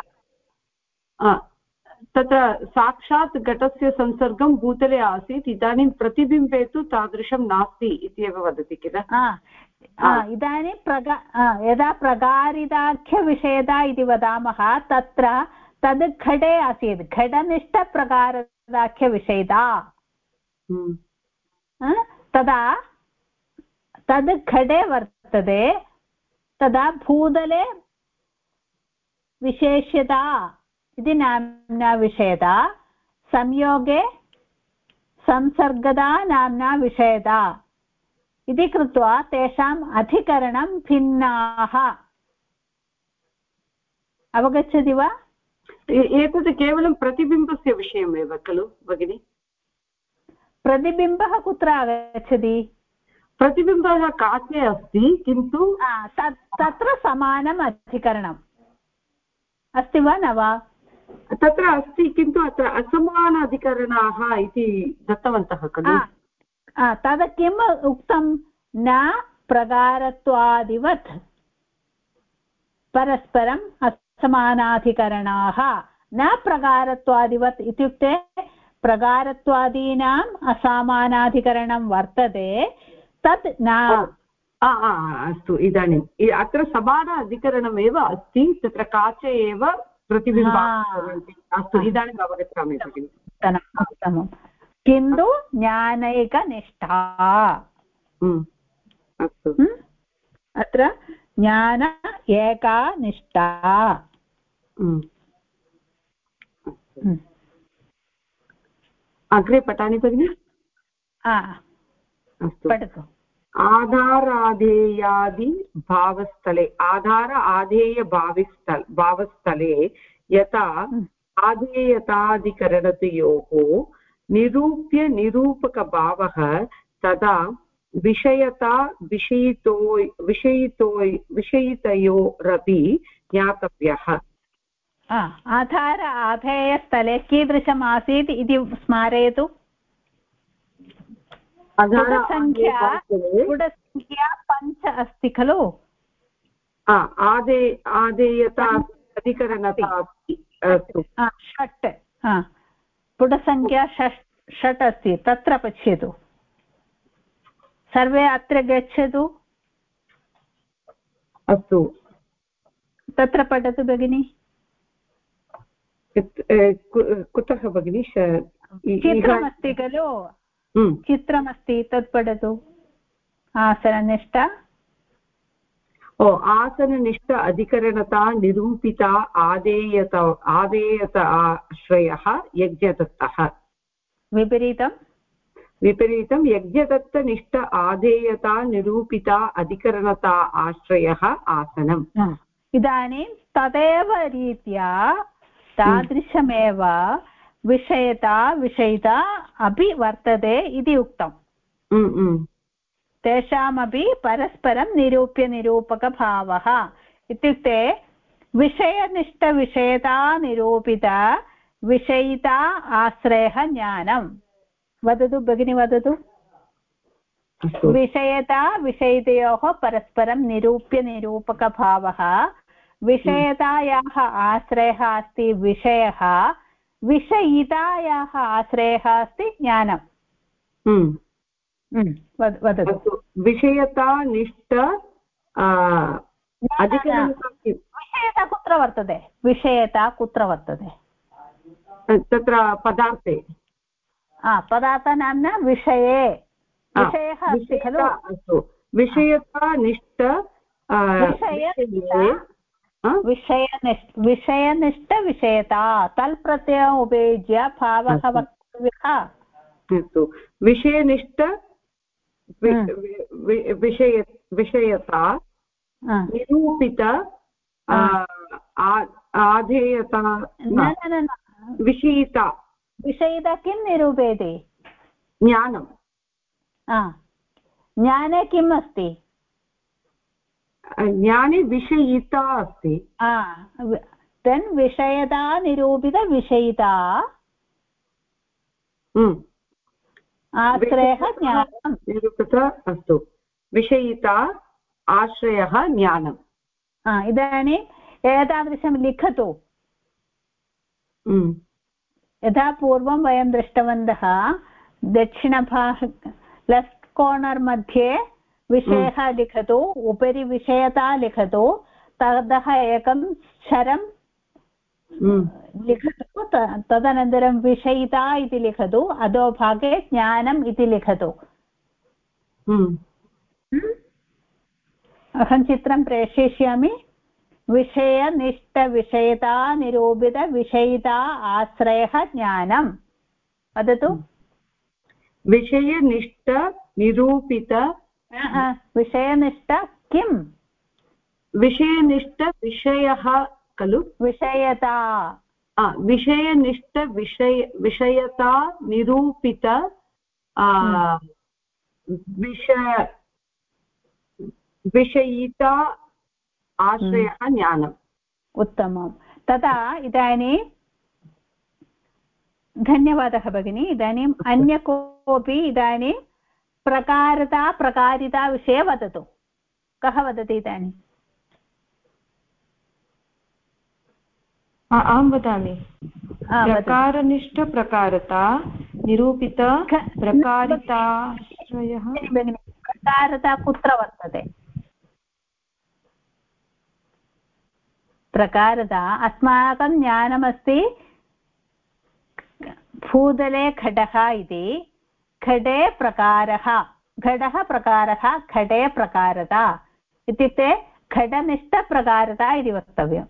तत्र साक्षात् घटस्य संसर्गं भूतले आसीत् इदानीं प्रतिबिम्बे तु तादृशं नास्ति इत्येव वदति किल इदानीं यदा प्रकारिताख्यविषयता इति वदामः तत्र तद् घटे आसीत् घटनिष्ठप्रकारदाख्यविषयता तदा तद् घटे वर्तते तदा भूतले विशेष्यता इति नाम्ना विषयता संयोगे संसर्गता नाम्ना विषयता इति कृत्वा तेषाम् अधिकरणं भिन्नाः अवगच्छति वा एतत् केवलं प्रतिबिम्बस्य विषयमेव खलु भगिनि प्रतिबिम्बः कुत्र आगच्छति प्रतिबिम्बः काचे अस्ति किन्तु तत्र समानम् अधिकरणम् अस्ति वा न वा? तत्र अस्ति किन्तु अत्र असमान अधिकरणाः इति दत्तवन्तः खलु। तद् किम् उक्तं? न प्रकारत्वादिवत् परस्परम् असमानाधिकरणाः। न प्रकारत्वादिवत् इत्युक्ते प्रकारत्वादीनाम् असमानाधिकरणं वर्तते तत् न। अस्तु, इदानीम् अत्र समान अधिकरणमेव अस्ति, तत्र काचे एव प्रतिबिम्बः। अस्तु, इदानीम् अवगच्छामि भगिनि। उत्तमं। किन्तु ज्ञानैकनिष्ठा। अस्तु, अत्र ज्ञान एका निष्ठा। अग्रे पठामि भगिनि। अस्तु, पठतु। आधाराधेयादि भावस्थले, आधार आधेय भावस्थले यथा आधेयताधिकरणतयोः निरूप्य निरूपकभावः तदा विषयता विषयितयोरपि ज्ञातव्यः। आधार आधेयस्थले कीदृशम् आसीत् इति स्मारयतु। पुटसङ्ख्या 5 अस्ति खलु। आधेयता अधिकरणता अस्ति। 6 पुटसङ्ख्या 6 अस्ति। तत्र पश्यतु, सर्वे अत्र गच्छतु। अस्तु, तत्र पठतु भगिनि। कुतः भगिनि? चित्रमस्ति खलु, चित्रमस्ति, तत् पठतु। आसननिष्ठा। आसननिष्ठ अधिकरणता निरूपिता आदेयत आश्रयः यज्ञदत्तः। विपरीतं यज्ञदत्तनिष्ठ आदेयता निरूपिता अधिकरणता आश्रयः आसनम्। इदानीं तदेव रीत्या तादृशमेव विषयिता अपि वर्तते इति उक्तम्। तेषामपि परस्परं निरूप्य निरूपकभावः इत्युक्ते विषयनिष्ठविषयता निरूपिता विषयिता आश्रयः ज्ञानं। वदतु भगिनी, वदतु। विषयता विषयितयोः परस्परं निरूप्य निरूपकभावः, विषयतायाः आश्रयः अस्ति विषयः, विषयितायाः आश्रयः अस्ति ज्ञानम्। वदतु। विषयता निष्ठ विषयता कुत्र वर्तते? विषयता कुत्र वर्तते? तत्र पदार्थे। पदार्थनाम्ना विषये विषयः अस्ति खलु। अस्तु, विषयता निष्ठ विषयनिष्ठ विषयता तल् प्रत्ययम् उपयुज्य भावः वक्तव्यः। अस्तु, विषयनिष्ठ विषयता निरूपित आधेयता विषयिता। विषयिता किं निरूपयति? ज्ञानं। ज्ञाने किम् अस्ति? ज्ञाने विषयिता अस्ति। देन् विषयता निरूपित विषयिता आश्रयः ज्ञानं निरूपित। अस्तु, विषयिता आश्रयः ज्ञानम्। इदानीम् एतादृशं लिखतु। यथा पूर्वं वयं दृष्टवन्तः, दक्षिणभाग लेफ्ट् कार्नर् मध्ये विषयः लिखतु, उपरि विषयता लिखतु, ततः एकं क्षरं लिखतु, तदनन्तरं विषयिता इति लिखतु, अधोभागे ज्ञानम् इति लिखतु। अहं चित्रं प्रेषयिष्यामि। विषयनिष्ठविषयता निरूपित विषयिता आश्रयः ज्ञानं। वदतु। विषयनिष्ठ निरूपित विषयनिष्ठ किम्? विषयनिष्ठ विषयः खलु। विषयता। विषयनिष्ठ विषयता निरूपित विषयिता आश्रयः ज्ञानम्। उत्तमं। तदा इदानीं धन्यवादः भगिनी। इदानीम् अन्य कोऽपि इदानीं प्रकारता प्रकारिता विषये वदतु। कः वदति इदानीं? अहं वदामि। प्रकारनिष्ठप्रकारता निरूपित प्रकारिताश्रयः। प्रकारता कुत्र वर्तते? प्रकारता अस्माकं ज्ञानमस्ति भूतले घटः इति, घटे प्रकारः, घटः प्रकारः, घटे प्रकारता इत्युक्ते घटनिष्ठप्रकारता इति वक्तव्यम्।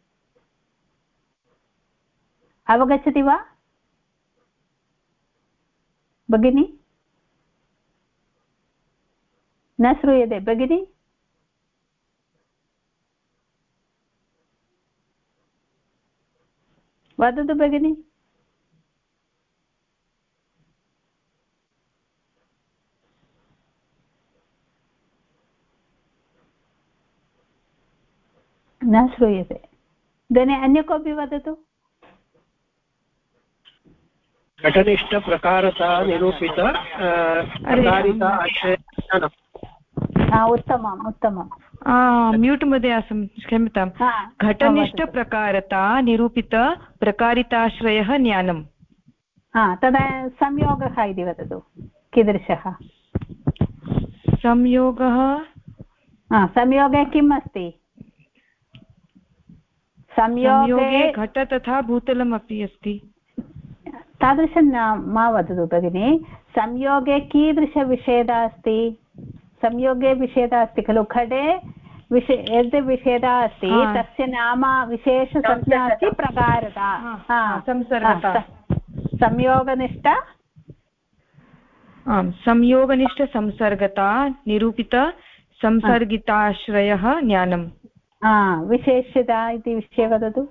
अवगच्छति वा भगिनी? न श्रूयते भगिनी? वदतु भगिनी। न श्रूयते। इदानीम् अन्य कोऽपि वदतु। घटनिष्ठप्रकारता निरूपित प्रकारिता उत्तमम् उत्तमं। म्यूट् मध्ये आसं, क्षम्यतां। घटनिष्ठप्रकारता निरूपित प्रकारिताश्रयः ज्ञानम्। तदा संयोगः इति वदतु। कीदृशः संयोगः? संयोगे किम् अस्ति? संयोगे घट तथा भूतलमपि अस्ति। तादृशं न मा वदतु भगिनि। संयोगे कीदृशविषेदः अस्ति? संयोगे विषेदः अस्ति खलु। घटे यद् विषेदः अस्ति तस्य नाम विशेषसंज्ञा अस्ति प्रकारता, संसर्गता। संयोगनिष्ठ संयोगनिष्ठसंसर्गता निरूपित संसर्गिताश्रयः ज्ञानम्। विशेष्यता इति विषये वदतु।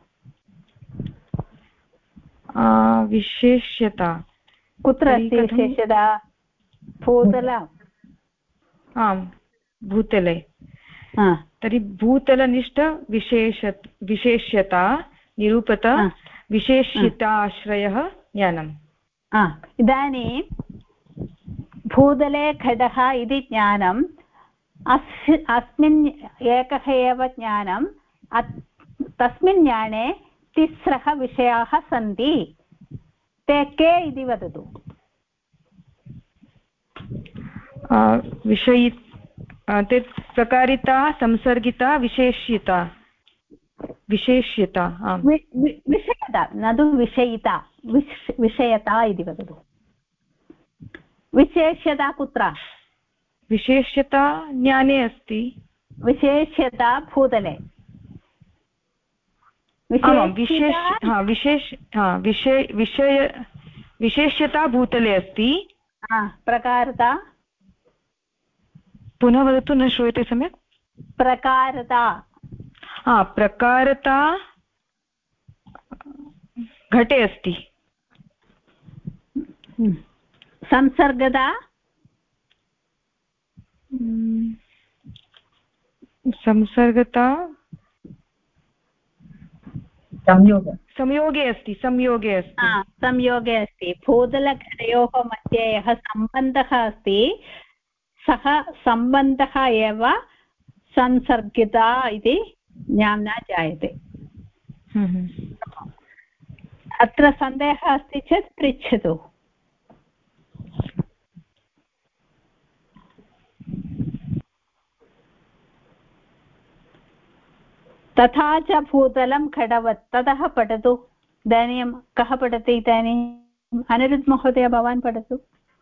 विशेष्यता कुत्र अस्ति विशेष्यता? भूतल? आम्, भूतले। तर्हि भूतलनिष्ठ विशेष्यता निरूपत विशेष्यताश्रयः ज्ञानम्। इदानीं भूतले घटः इति ज्ञानम् अस्मिन् एकः एव ज्ञानं। तस्मिन् ज्ञाने तिस्रः विषयाः सन्ति। ते के इति वदतु। ते प्रकारिता, संसर्गिता, विशेष्यता। विशेष्यता विषयता, न तु विषयिता, विषयता इति वदतु। विशेष्यता कुत्र? विशेष्यता ज्ञाने अस्ति। विशेष्यता भूतले। विशेष्यता भूतले अस्ति। प्रकारता पुनः वदतु, न श्रूयते सम्यक्। प्रकारता प्रकारता घटे अस्ति। संसर्गता संसर्गता संयोगे अस्ति। संयोगे अस्ति। भूतलघटयोः मध्ये यः सम्बन्धः अस्ति सः सम्बन्धः एव संसर्गिता इति नाम्ना जायते। अत्र सन्देहः अस्ति चेत् पृच्छतु। तथा च भूतलं घटवत्। ततः पठतु। इदानीं कः पठति? इदानीम् अनिरुद्ध महोदय, भवान् पठतु।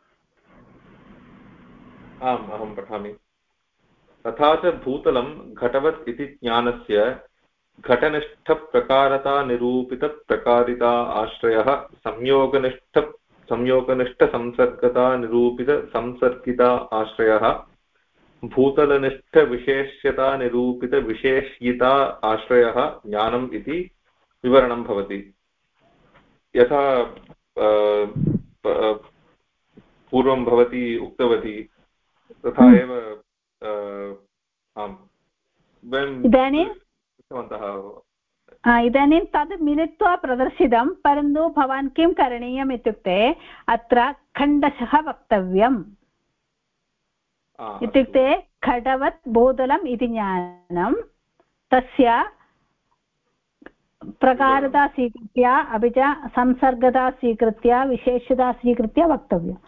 आम्, अहं पठामि। तथा च भूतलं घटवत् इति ज्ञानस्य घटनिष्ठप्रकारता निरूपितप्रकारिता आश्रयः संयोगनिष्ठसंसर्गता निरूपितसंसर्गिता आश्रयः भूतलनिष्ठविशेष्यता निरूपितविशेष्यिता आश्रयः ज्ञानम् इति विवरणं भवति। यथा पूर्वं भवती उक्तवती तथा एव इदानीं तद् मिलित्वा प्रदर्शितं परन्तु भवान् किं करणीयम् इत्युक्ते अत्र खण्डशः वक्तव्यम् इत्युक्ते घटवत् भूतलम् इति ज्ञानं तस्य प्रकारता स्वीकृत्य अपि च संसर्गता स्वीकृत्य विशेषता स्वीकृत्य वक्तव्यम्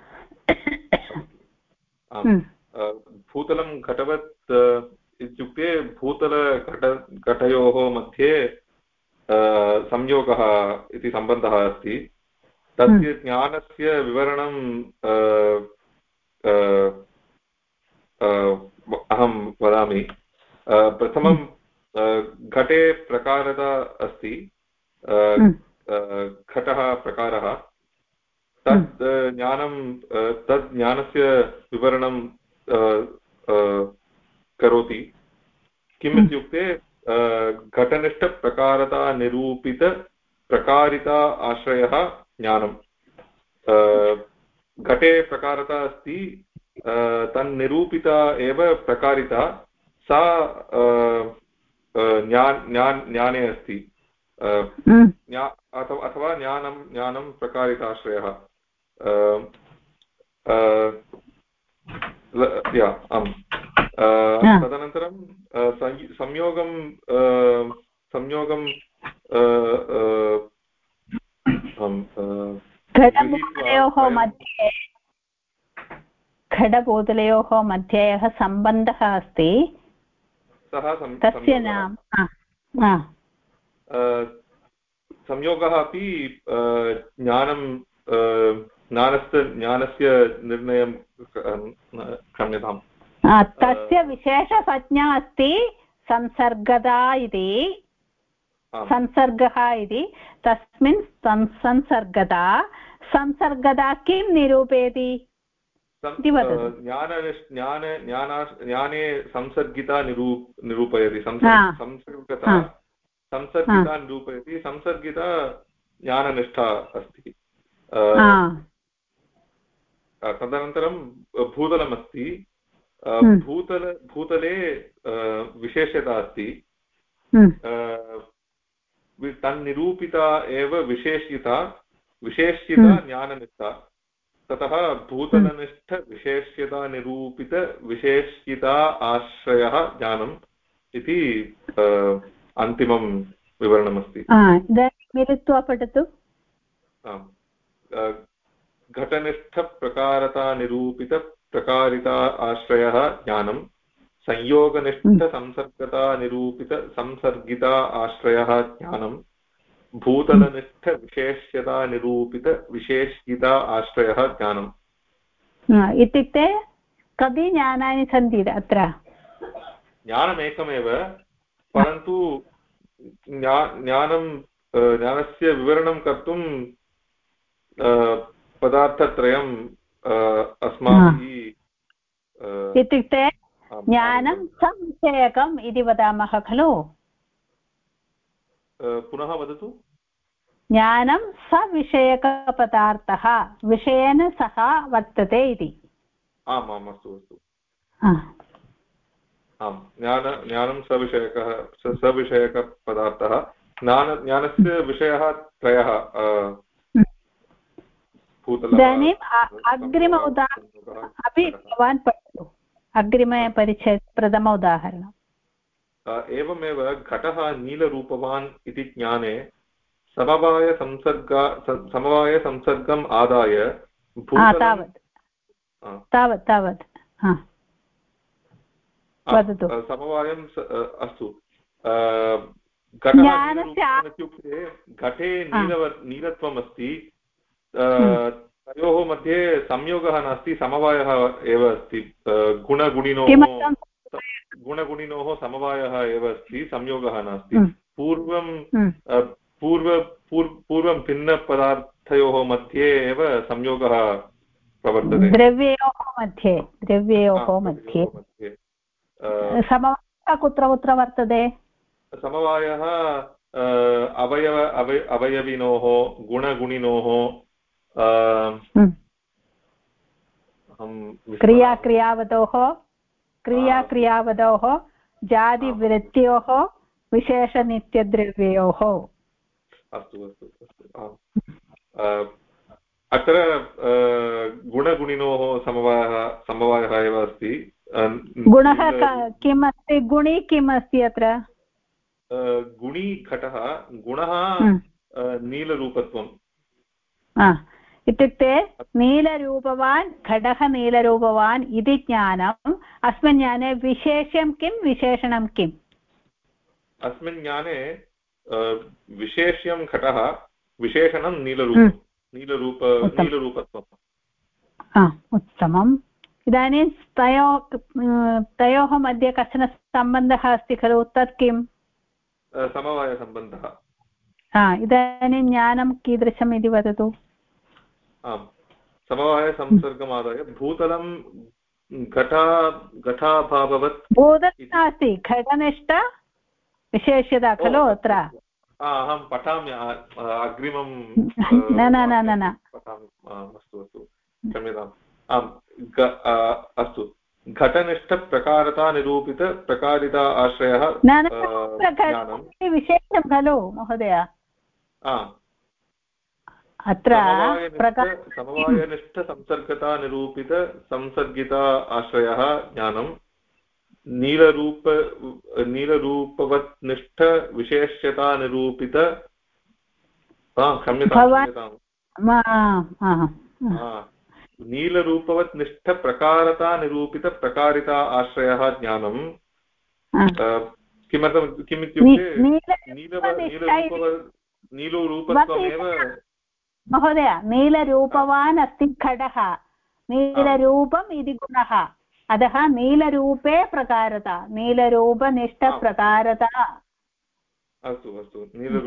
भूतलं घटवत् इत्युक्ते भूतलघटयोः मध्ये संयोगः इति सम्बन्धः अस्ति तस्य ज्ञानस्य विवरणं अहं वदामि प्रथमं घटे प्रकारता अस्ति घटः प्रकारः तद् ज्ञानस्य विवरणं करोति किम् इत्युक्ते घटनिष्ठप्रकारतानिरूपितप्रकारिता आश्रयः ज्ञानं घटे प्रकारता अस्ति तन्निरूपिता एव प्रकारिता सा ज्ञाने अस्ति अथवा ज्ञानं प्रकारिताश्रयः तदनन्तरं संयोगं घटभूतलयोः मध्ये यः सम्बन्धः अस्ति तस्य नाम संयोगः अपि ज्ञानस्य निर्णयं क्षम्यताम् तस्य विशेषसंज्ञा अस्ति संसर्गता इति संसर्गः इति तस्मिन् संसर्गता किं निरूपयति ज्ञाने संसर्गिता निरूपयति संसर्गिता निरूपयति संसर्गिता ज्ञाननिष्ठा अस्ति तदनन्तरं भूतलमस्ति भूतले विशेषता अस्ति तन्निरूपिता एव विशेष्यता ज्ञाननिष्ठा ततः भूतलनिष्ठविशेष्यतानिरूपितविशेष्यता आश्रयः ज्ञानम् इति अन्तिमं विवरणमस्ति मिलित्वा पठतु घटनिष्ठप्रकारतानिरूपितप्रकारिता आश्रयः ज्ञानं संयोगनिष्ठसंसर्गतानिरूपितसंसर्गिता आश्रयः ज्ञानं भूतलनिष्ठविशेष्यतानिरूपितविशेष्यता आश्रयः ज्ञानम् इत्युक्ते कति ज्ञानानि सन्ति अत्र ज्ञानमेकमेव परन्तु ज्ञानस्य विवरणं कर्तुं पदार्थत्रयम् अस्माभिः इत्युक्ते ज्ञानं संविषयकम् इति वदामः खलु पुनः वदतु ज्ञानं सविषयकपदार्थः विषयेन सह वर्तते इति आम् अस्तु आम् ज्ञानं सविषयकपदार्थः ज्ञानस्य विषयः त्रयः इदानीम् अग्रिम उदाहरणम् अपि भवान् पठतु अग्रिमपरिच्छेद प्रथम उदाहरणम् एवमेव घटः नीलरूपवान् इति ज्ञाने समवायसंसर्गम् आदाय तावत् वदतु समवायम् अस्तु घटः इत्युक्ते घटे नीलत्वम् अस्ति तयोः मध्ये संयोगः नास्ति समवायः एव अस्ति गुणगुणिनोः समवायः एव अस्ति संयोगः नास्ति पूर्वं भिन्नपदार्थयोः मध्ये एव संयोगः प्रवर्तते द्रव्ययोः मध्ये समवायः कुत्र कुत्र वर्तते समवायः अवयविनोः गुणगुणिनोः क्रियाक्रियावतोः जातिवृत्त्योः विशेषनित्यद्रव्ययोः। अस्तु अस्तु अस्तु अत्र गुणगुणिनोः समवायः एव अस्ति। गुणः किम् अस्ति? गुणी किम् अस्ति अत्र? गुणी घटः, गुणः नीलरूपत्वम्। इत्युक्ते नीलरूपवान् घटः नीलरूपवान् इति ज्ञानम्। अस्मिन् ज्ञाने विशेष्यं किं विशेषणं किम्? अस्मिन् ज्ञाने विशेष्यं घटः, विशेषणं नीलरूपत्वम्। उत्तमम्। इदानीं तयोः मध्ये कश्चन सम्बन्धः अस्ति खलु, तत् किम्? समवायसम्बन्धः। इदानीं ज्ञानं कीदृशम् इति वदतु। आम्, समवायसंसर्गमादाय भूतलं घटाभाववत्। भूतलं नास्ति, घटनिष्ठ विशेष्यता खलु अत्र। अहं पठामि अग्रिमं। न न न न न पठामि। अस्तु अस्तु, क्षम्यताम्। आम्, अस्तु। घटनिष्ठप्रकारता निरूपित प्रकारिता आश्रयः विशेषं खलु महोदय। अत्र समवायनिष्ठ संसर्गता निरूपित संसर्गिता आश्रयः ज्ञानं। नीलरूपवत्निष्ठ विशेष्यता निरूपित नीलरूपवत् निष्ठ प्रकारता निरूपित प्रकारिता आश्रयः ज्ञानं। किमर्थं किमित्युक्ते नीलरूपत्वमेव महोदय। नीलरूपवान् अस्ति घटः, नीलरूपम् इति गुणः, अतः नीलरूपे प्रकारता, नीलरूपनिष्ठप्रकारता। अस्तु अस्तु,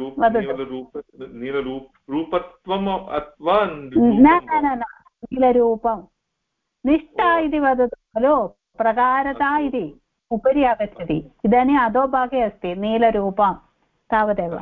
नीलरूपत्वम् अथवा न नीलरूपं निष्ठा इति वदतु खलु, प्रकारता इति उपरि आगच्छति। इदानीम् अधोभागे अस्ति नीलरूपं, तावदेव।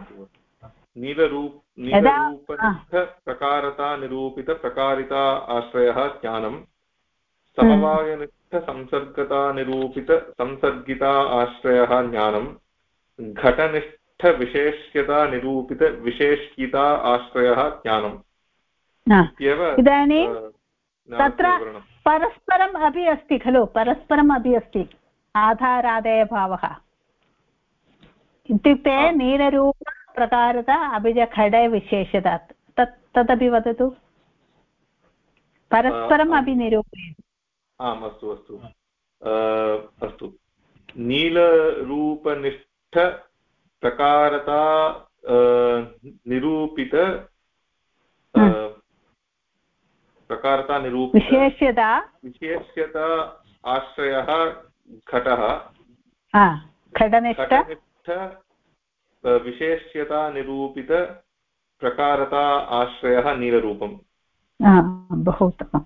नीलरूपनिष्ठ प्रकारता निरूपित प्रकारिता आश्रयः ज्ञानं। समवायनिष्ठ संसर्गता निरूपित संसर्गिता आश्रयः ज्ञानं। घटनिष्ठ विशेष्यता निरूपित विशेष्यिता आश्रयः ज्ञानम्। इदानीं तत्र परस्परम् अपि अस्ति खलु, परस्परम् अपि अस्ति आधारादयभावः। इत्युक्ते नीलरूप प्रकारता अपि च घटे विशेषता, तदपि वदतु। परस्परम् अपि निरूपयति। आम्, अस्तु अस्तु अस्तु। नीलरूपनिष्ठ प्रकारता निरूपित प्रकारता निरूपित विशेष्यता आश्रयः घटः। घटनिष्ठ विशेष्यता निरूपित प्रकारता आश्रयः नीलरूपम्। बहु उत्तमम्,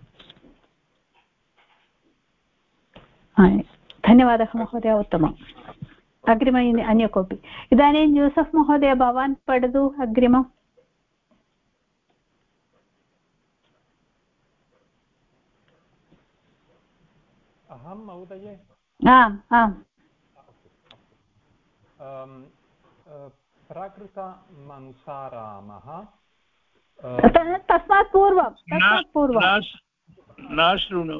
धन्यवादः महोदय, उत्तमम्। अग्रिम अन्य कोऽपि? इदानीं यूसफ् महोदय, भवान् पठतु अग्रिमम्। अहं महोदये? आम् आम्। प्राकृतमनुसारामः। तस्मात् पूर्वं न शृणु।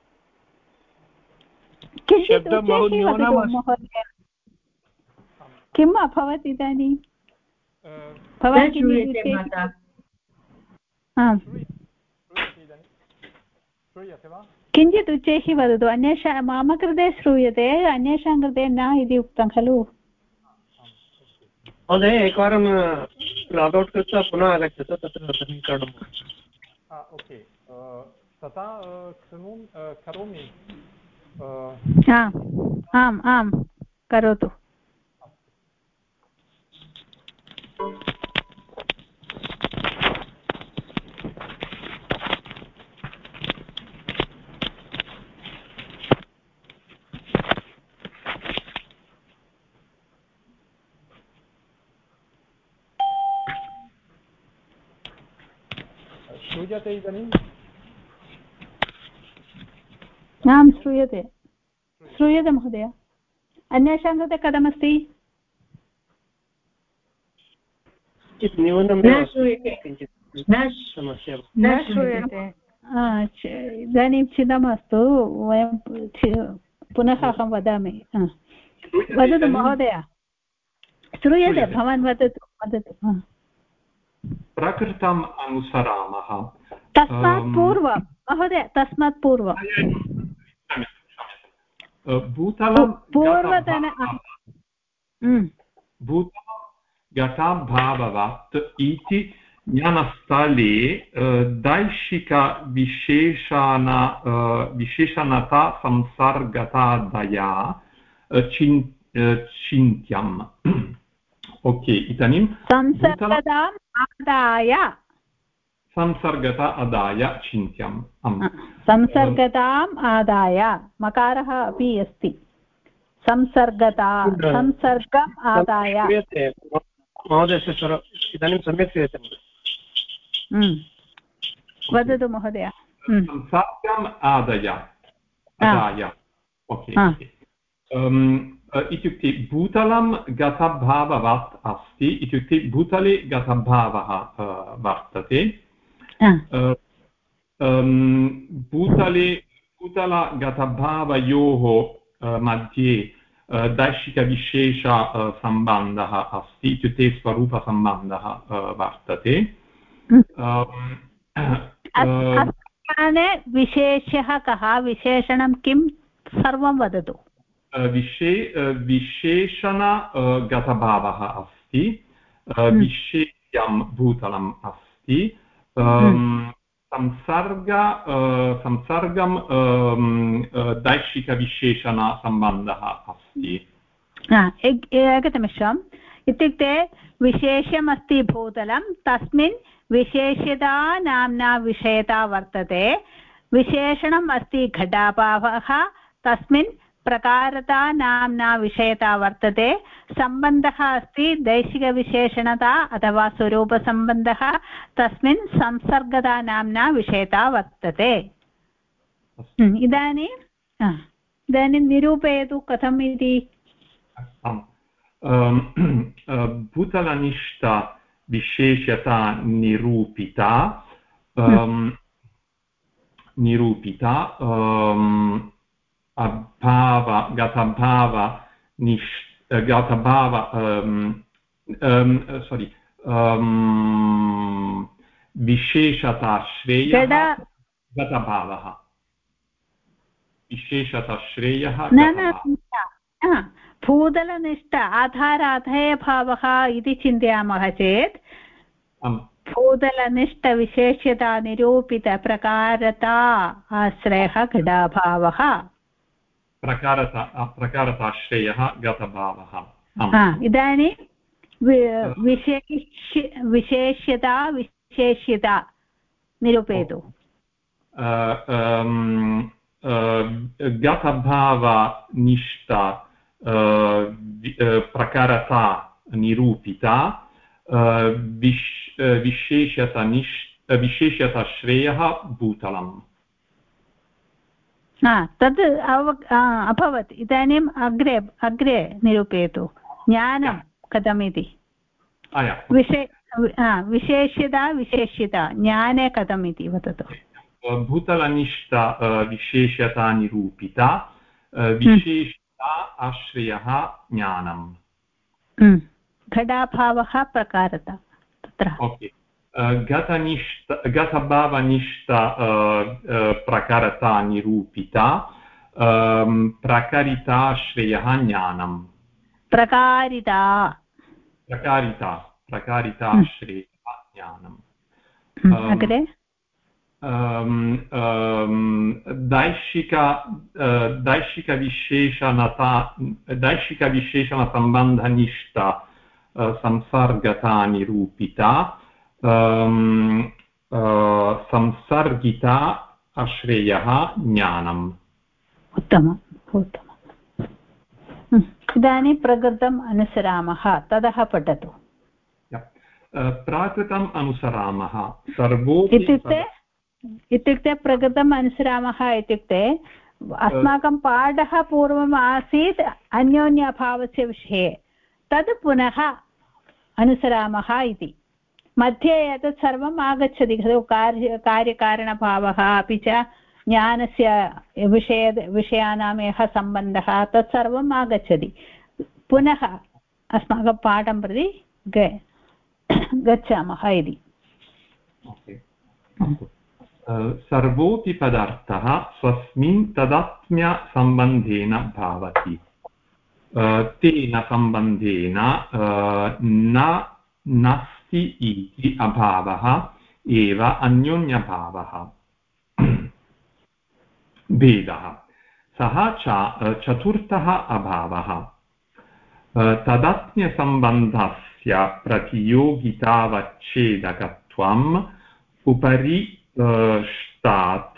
किञ्चित् उच्चैः वदतु महोदय। किम् अभवत् इदानीं? भवान् किञ्चित् उच्चैः वदतु। अन्येषां मम कृते श्रूयते, अन्येषां कृते न इति उक्तं खलु। महोदय, एकवारं लागौट् कृत्वा पुनः आगच्छतु, तत्र समीकरणम्। ओके, तथा करोमि। आम् आम्, करोतु। श्रूयते इदानीं? आं श्रूयते, श्रूयते महोदय। अन्येषां कृते कथमस्ति? न्यूनं न श्रूयते समस्या न श्रूयते। इदानीं चिन्तामास्तु, वयं पुनः अहं वदामि। वदतु महोदय। श्रूयते, भवान् वदतु। प्रकृतम् अनुसरामः। तस्मात् पूर्वं महोदय, तस्मात् पूर्वं पूर्वतन घटाभावात् इति ज्ञानस्थले विशेषणता संसर्गतादया चिन्त्यम्। ओके, इदानीं संसर्गताम् आदाय चिन्त्यम्। संसर्गताम् आदाय मकारः अपि अस्ति। संसर्गम् आदाय। महोदय इदानीं सम्यक् श्रूयते। वदतु महोदय। संसर्गम् आदाय। ओके, इत्युक्ते भूतलं गतभाववत् अस्ति, इत्युक्ते भूतले गतभावः वर्तते। भूतलगतभावयोः मध्ये दैशिकविशेष सम्बन्धः अस्ति, इत्युक्ते स्वरूपसम्बन्धः वर्तते। विशेषः कः? विशेषणं किं? सर्वं वदतु। विशेषणगतभावः अस्ति, विशेष्यं भूतलम् अस्ति, संसर्गं दैशिकविशेषणसम्बन्धः अस्ति। एकनिमिषम्। इत्युक्ते विशेष्यमस्ति भूतलं, तस्मिन् विशेष्यता नाम्ना विषयता वर्तते। विशेषणम् अस्ति घटाभावः, तस्मिन् प्रकारता नाम्ना विषयता वर्तते। सम्बन्धः अस्ति दैशिकविशेषणता अथवा स्वरूपसम्बन्धः, तस्मिन् संसर्गता नाम्ना विषयता वर्तते। इदानीं निरूपयतु कथम् इति। भूतलनिष्ठा विशेषता निरूपिता विशेषताश्रेयः गतभावः। विशेषताश्रेयः भूतलनिष्ठ आधाराधेयभावः इति चिन्तयामः चेत् भूतलनिष्ठविशेष्यता निरूपितप्रकारता आश्रयः घटाभावः। प्रकारताश्रयः गतभावः। इदानीं विशेष्यता निरूपयतु। गतभावनिष्ठा प्रकारता निरूपिता विशेषताश्रेयः भूतलम्। तद् अभवत्। इदानीम् अग्रे निरूपयतु। ज्ञानं कथमिति। विशेष्यता ज्ञाने कथमिति वदतु। भूतलनिष्ठा विशेषता निरूपिता विशेषता आश्रयः ज्ञानम्। घटाभावः प्रकारता तत्र। ओके, गतभावनिष्ठा प्रकारता निरूपिता प्रकारिताश्रयः ज्ञानम्। प्रकारिताश्रयः ज्ञानम्। अग्रे दैशिकविशेषणसम्बन्धनिष्ठा संसर्गता निरूपिता संसर्गिता आश्रयः ज्ञानम्। उत्तमम्। इदानीं प्रकृतम् अनुसरामः, ततः पठतु। प्राकृतम् अनुसरामः इत्युक्ते प्रकृतम् अनुसरामः इत्युक्ते अस्माकं पाठः पूर्वम् आसीत् अन्योन्यभावस्य विषये तद् पुनः अनुसरामः इति मध्ये एतत् सर्वम् आगच्छति खलु कार्यकारणभावः अपि च ज्ञानस्य विषयाणां यः सम्बन्धः तत्सर्वम् आगच्छति पुनः अस्माकं पाठं प्रति गच्छामः इति सर्वोऽपि पदार्थः स्वस्मिन् तदात्म्यसम्बन्धेन भवति तेन सम्बन्धेन नास्ति इति अभावः एव अन्योन्यभावः भेदः सः च चतुर्थः अभावः तदात्म्यसम्बन्धस्य प्रतियोगितावच्छेदकत्वम् उपरि ष्टात्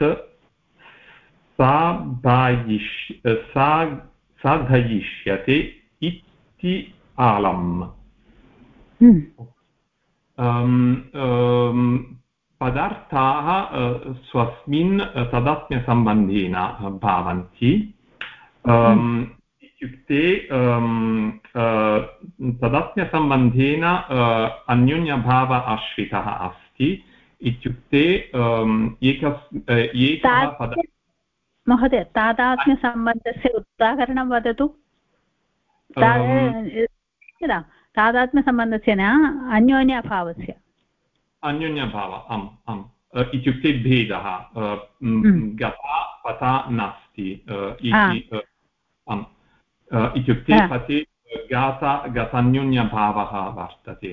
साधयिष्यते इति आलम् पदार्थाः स्वस्मिन् तदात्म्यसम्बन्धेन भवन्ति इत्युक्ते तदात्म्यसम्बन्धेन अन्योन्यभाव आश्रितः अस्ति इत्युक्ते एकः महोदय तादात्म्यसम्बन्धस्य उदाहरणं वदतु तादात्म्यसम्बन्धस्य न अन्योन्यभावस्य अन्योन्यभाव आम् आम् इत्युक्ते भेदः गता पता नास्ति इत्युक्ते पते गतान्योन्यभावः वर्तते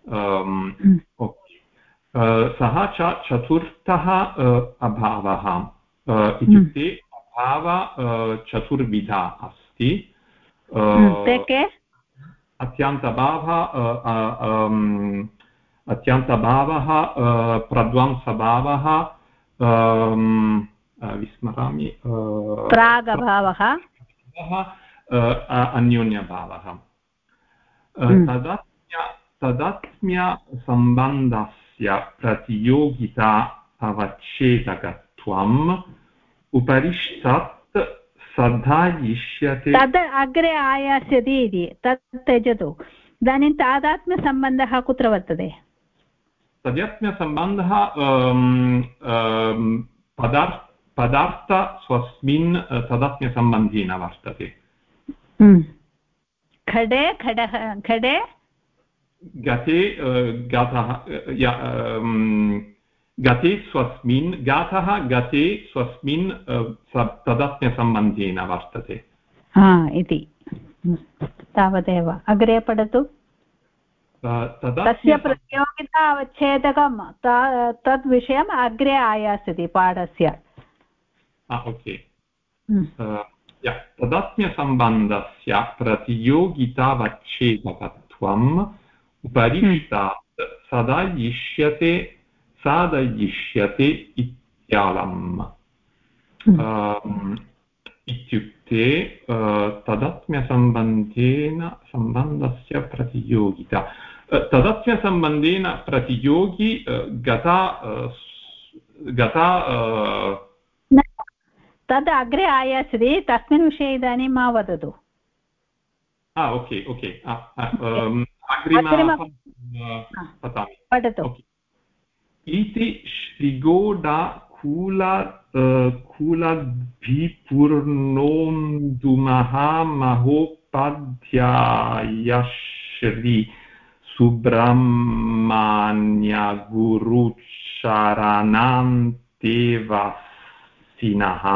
सः च चतुर्थः अभावः इत्युक्ते अभाव चतुर्विधा अस्ति अत्यन्तभावः प्रध्वंसभावः विस्मरामि प्रागभावः अन्योन्यभावः तदात्म्यसम्बन्धस्य प्रतियोगिता अवच्छेदकत्वम् उपरिष्टात् साधयिष्यते तद् अग्रे आयास्यति इति तत् त्यजतु इदानीं तादात्म्यसम्बन्धः कुत्र वर्तते तदात्म्यसम्बन्धः पदार्थ स्वस्मिन् तदात्म्यसम्बन्धेन वर्तते घटे गते गातः गते स्वस्मिन् गातः गते स्वस्मिन् तदात्म्यसम्बन्धेन वर्तते इति तावदेव अग्रे पठतु तस्य प्रतियोगिता अवच्छेदकं तद् विषयम् अग्रे आयास्यति पाठस्य ओके तदात्म्यसम्बन्धस्य प्रतियोगितावच्छेदकत्वम् उपरिष्टात् साधयिष्यते इत्यालम् इत्युक्ते सम्बन्धस्य प्रतियोगिता तदात्म्यसम्बन्धेन प्रतियोगी गता तद् अग्रे आयास्यति तस्मिन् विषये इदानीं मा वदतु ओके पठतु इति श्रीगोडाकुलद्भिपूर्णोन्दुमहामहोपाध्यायश्री सुब्रह्मण्यागुरुचरणान्तेवासिनः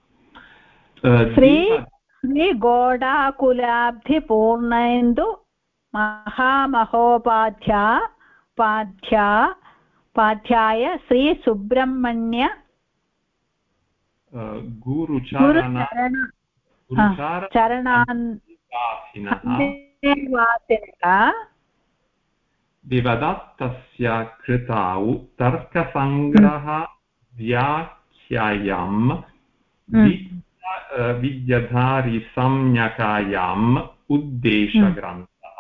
श्रीगोडाकुलाब्धिपूर्णेन्दु महामहोपाध्याय श्री सुब्रह्मण्य चरणान्तेवासिनः देवदत्तस्य कृतौ तर्कसङ्ग्रह व्याख्यायाम् विद्याधारी सम्यकायाम् उद्देशग्रन्थः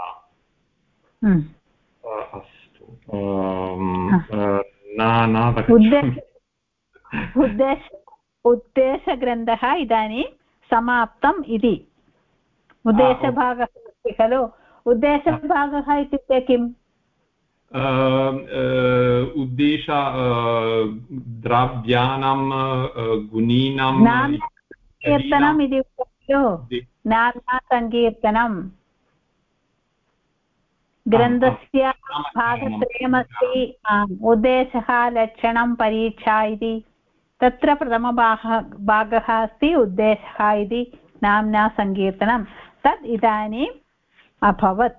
अस्तु उद्देश उद्देशग्रन्थः इदानीं समाप्तम् इति उद्देशभागः अस्ति खलु उद्देशभागः इत्युक्ते किम् उद्देश द्रव्याणां गुणीनां कीर्तनम् इति उक्तौ नाम्ना सङ्कीर्तनम् ग्रन्थस्य भागत्रयमस्ति उद्देशः लक्षणं परीक्षा इति तत्र प्रथमभागः अस्ति उद्देशः इति नाम्ना सङ्कीर्तनं तत् इदानीम् अभवत्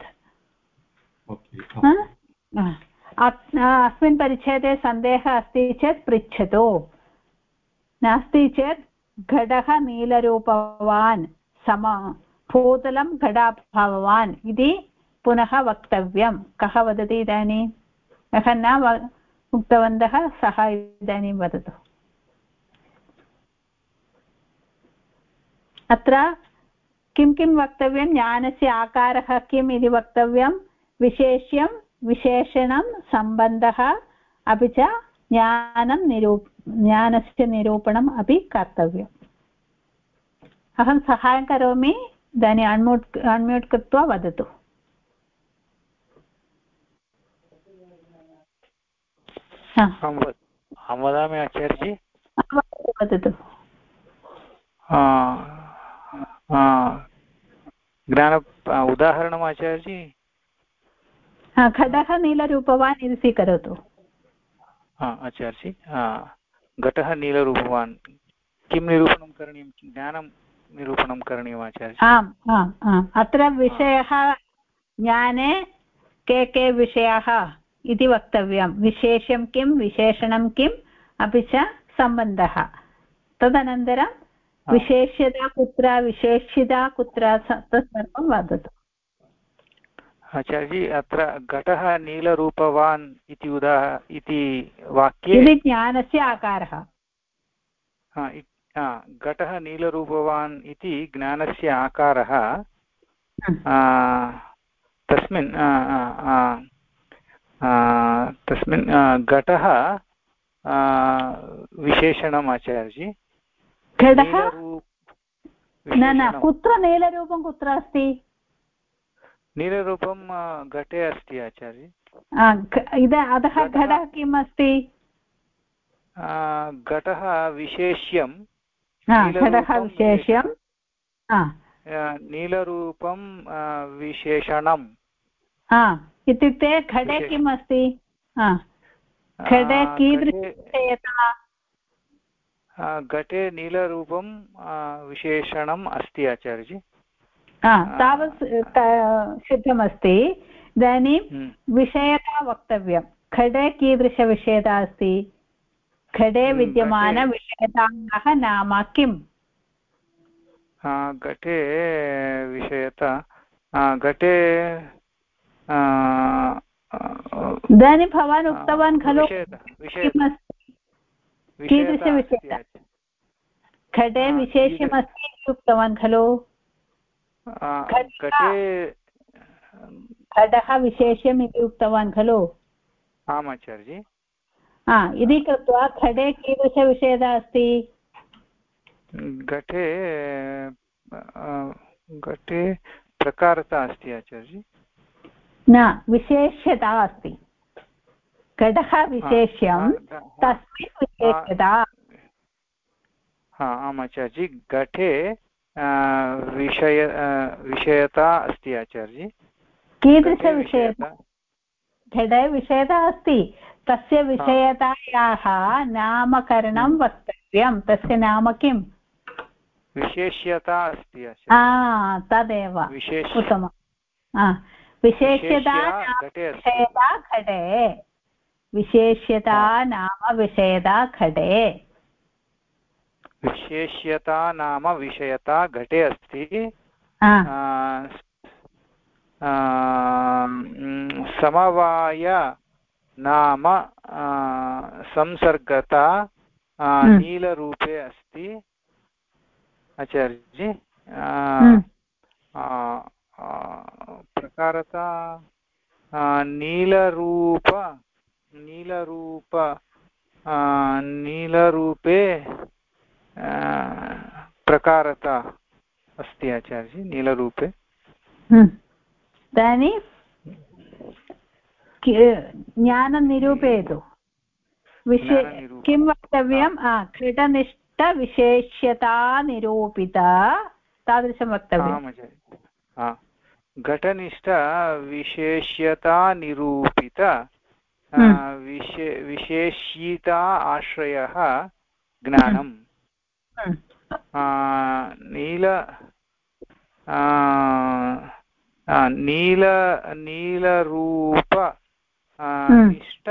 अस्मिन् परिच्छेदे सन्देहः अस्ति चेत् पृच्छतु नास्ति चेत् घटः नीलरूपवान् भूतलं घटाभावान् इति पुनः वक्तव्यं कः वदति इदानीं कः न उक्तवन्तः सः इदानीं वदतु अत्र किं किं वक्तव्यं ज्ञानस्य आकारः किम् इति वक्तव्यं विशेष्यं विशेषणं सम्बन्धः अपि च ज्ञानस्य निरूपणम् अपि कर्तव्यम् अहं सहायं करोमि इदानीं अण्म्यूट् कृत्वा वदतु अहं वदामि आचार्यजी वदतु ज्ञान उदाहरणम् आचार्यजी घटः नीलरूपवान् इति स्वीकरोतु आचार्यजी घटः नीलरूपवान् किं निरूपणं करणीयं ज्ञानं निरूपणं करणीयम् आचार्य आम् आम् आम् अत्र विषयः ज्ञाने के विषयाः इति वक्तव्यं विशेषं किं विशेषणं किम् अपि च सम्बन्धः तदनन्तरं विशेष्यता कुत्र विशेष्यता कुत्र तत् सर्वं वदतु आचार्यजी अत्र घटः नीलरूपवान् इति इति वाक्ये इति ज्ञानस्य आकारः घटः नीलरूपवान् इति ज्ञानस्य आकारः तस्मिन् घटः विशेषणम् आचार्यजी घटः न कुत्र नीलरूपं कुत्र अस्ति नीलरूपं घटे अस्ति आचार्य अतः घटः किम् अस्ति घटः विशेष्यं घटः विशेष्यं नीलरूपं विशेषणम् इत्युक्ते घटे किम् अस्ति घटे कीदृशविषयता घटे नीलरूपं विशेषणम् अस्ति आचार्यजी तावत् सिद्धमस्ति इदानीं विषयता वक्तव्यं घटे कीदृशविषयता अस्ति घटे विद्यमानविषयतायाः नाम किम् घटे विषयता घटे इदानीं भवान् उक्तवान् खलु कीदृशविषयता घटे विशेष्यमस्ति इति उक्तवान् खलु घटः विशेष्यम् इति उक्तवान् खलु आम् आचार्यजी इति कृत्वा घटे कीदृशविषयता अस्ति घटे प्रकारता अस्ति आचार्यजी न विशेष्यता अस्ति घटः विशेष्यं तस्मिन् विशेष्यता आम् आचार्यजी घटे विषयता अस्ति आचार्यजी कीदृशविषयता घटे विषयता अस्ति तस्य विषयतायाः नामकरणं वक्तव्यं तस्य नाम किम् विशेष्यता अस्ति तदेव उत्तमं विशेष्यता विषयता घटे विशेष्यता नाम विषयता घटे विशेष्यता नाम विषयता घटे अस्ति समवाय नाम संसर्गता नीलरूपे अस्ति आचार्यजी प्रकारता नीलरूपे प्रकारता अस्ति आचार्य नीलरूपे। इदानीं ज्ञानं निरूपयतु। किं वक्तव्यं? घटनिष्ठविशेष्यता निरूपिता तादृशं वक्तव्यम्। घटनिष्ठविशेष्यता निरूपित विशेष्यिता आश्रयः ज्ञानम्। नीलरूप निष्ठ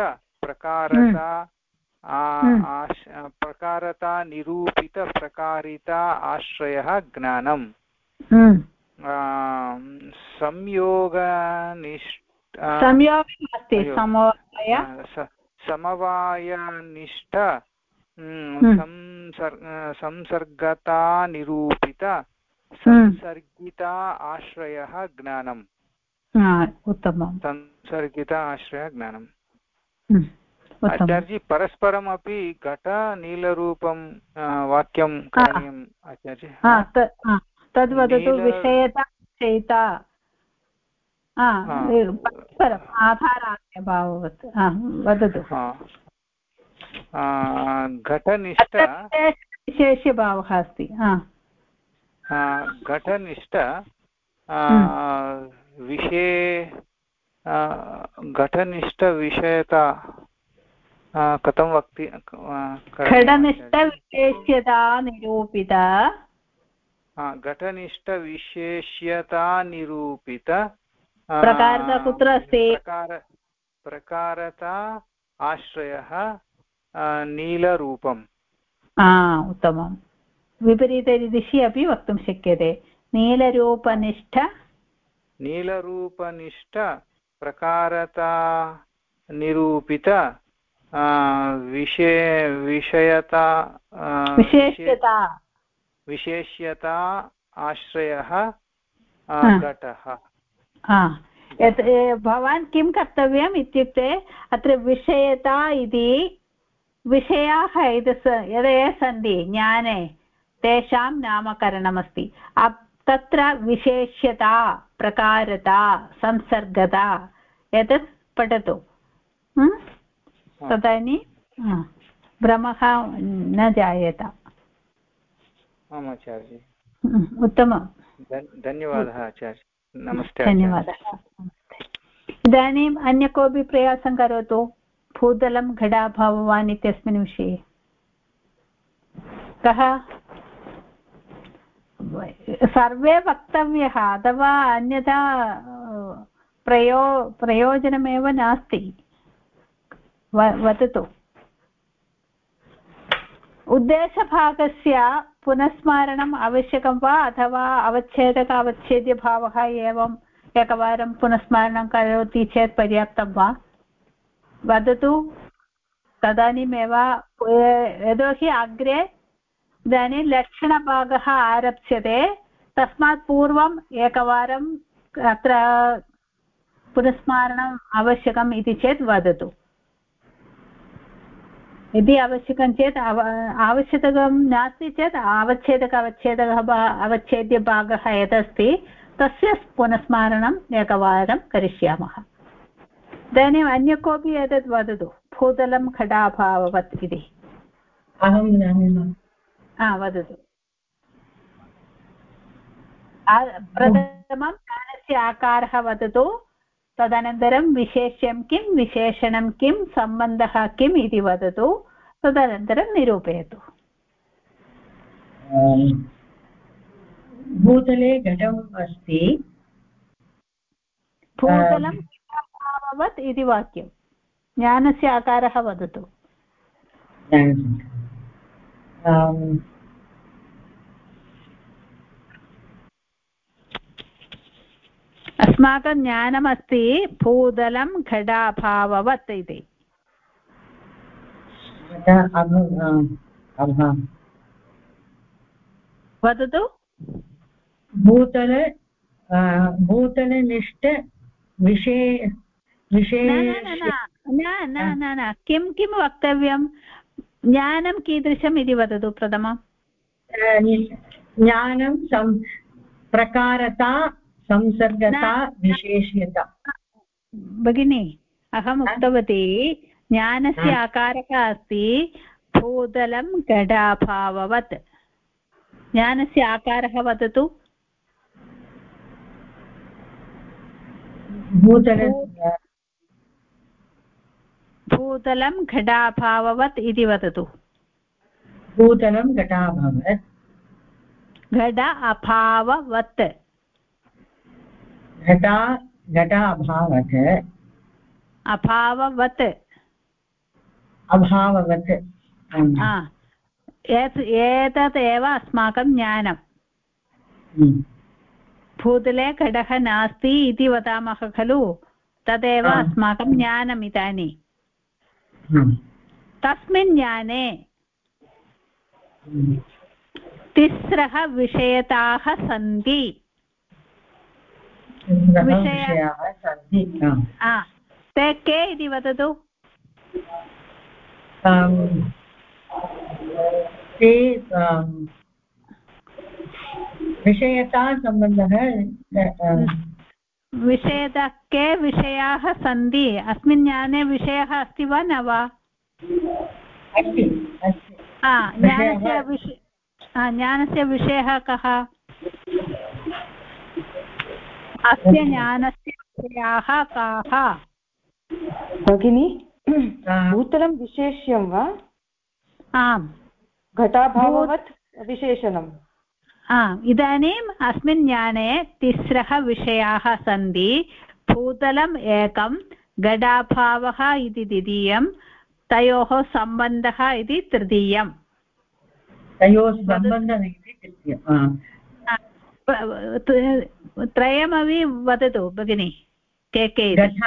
प्रकारता निरूपित प्रकारिता आश्रयः ज्ञानम्। समवायनिष्ठ संसर्गता निरूपित संसर्गिता आश्रयः ज्ञानम्। उत्तमं। संसर्गिता आश्रयः ज्ञानम्। आचार्य परस्परमपि घट नीलरूपं वाक्यं करणीयम् आचार्य। तद् वदतु। विषयता विषयिता परस्परम् आधाराभाववत् वदतु। घटनिष्ठ विशेष्यभावः अस्ति। घटनिष्ठ घटनिष्ठविषयता कथं वक्ति? घटनिष्ठविशेष्यता निरूपिता घटनिष्ठविशेष्यता निरूपित प्रकारता कुत्र अस्ति? प्रकारता आश्रयः नीलरूपम्। उत्तमं। विपरीतदिशि अपि वक्तुं शक्यते। नीलरूपनिष्ठ प्रकारता निरूपित विशेष्यता आश्रयः घटः। भवान् किं कर्तव्यम् इत्युक्ते अत्र विषयता इति विषयाः यदि सन्ति ज्ञाने तेषां नामकरणमस्ति। तत्र विशेष्यता प्रकारता संसर्गता एतत् पठतु। तदानीं भ्रमः न जायेत। आम् आचार्य। उत्तमं। धन्यवादः आचार्य। नमस्ते। धन्यवादः। इदानीम् अन्य कोऽपि प्रयासं करोतु भूतलं घटाभाववान् इत्यस्मिन् विषये। कः? सर्वे वक्तव्यः अथवा अन्यथा प्रयोजनमेव नास्ति। वदतु। उद्देशभागस्य पुनस्मारणम् आवश्यकं वा अथवा अवच्छेदक अवच्छेद्यभावः एवम् एकवारं पुनस्मारणं करोति चेत् पर्याप्तं वा? वदतु। तदानीमेव यतोहि अग्रे इदानीं लक्षणभागः आरप्स्यते। तस्मात् पूर्वम् एकवारम् अत्र पुनस्मारणम् आवश्यकम् इति चेत् वदतु। यदि आवश्यकं चेत् आवश्यकं नास्ति चेत् अवच्छेद्यभागः यदस्ति तस्य पुनस्मारणम् एकवारं करिष्यामः। इदानीम् अन्य कोऽपि एतत् वदतु। भूतलं घटाभाववत् इति। अहं वदतु। प्रथमं ज्ञानस्य आकारः वदतु। तदनन्तरं विशेष्यं किं विशेषणं किं सम्बन्धः किम् इति वदतु। तदनन्तरं निरूपयतु। भूतले घटम् अस्ति। भूतलं घटाभाववत् इति वाक्यं। ज्ञानस्य आकारः वदतु। अस्माकं ज्ञानमस्ति भूतलं घटाभाववत् इति। वदतु। भूतलनिष्ठ न किं किं वक्तव्यं? ज्ञानं कीदृशम् इति वदतु प्रथमम्। ज्ञानं प्रकारता संसर्गता विशेष्यता। भगिनी अहम् उक्तवती ज्ञानस्य आकारः अस्ति भूतलं घटाभाववत्। ज्ञानस्य आकारः वदतु। भूतलं घटाभाववत् इति वदतु। भूतलं घटाभाववत्। घट अभाववत्। घटाभाववत्। अभाववत्। अभाववत्। एतदेव अस्माकं ज्ञानं। भूतले घटः नास्ति इति वदामः खलु, तदेव अस्माकं ज्ञानम् इदानीं। तस्मिन् ज्ञाने तिस्रः विषयताः सन्ति। ते के इति वदतु। विषयता सम्बन्धः। विषयता के विषयाः सन्ति? अस्मिन् ज्ञाने विषयः अस्ति वा न वा? ज्ञानस्य विषयः कः? अस्य ज्ञानस्य विषयाः काः? भगिनी भूतलं विशेष्यं वा? आम्। घटाभाववत् विशेषणम्। इदानीम् अस्मिन् ज्ञाने तिस्रः विषयाः सन्ति। भूतलम् एकं, घटाभावः इति द्वितीयं, तयोः सम्बन्धः इति तृतीयम्। त्रयमपि वदतु भगिनि, के के?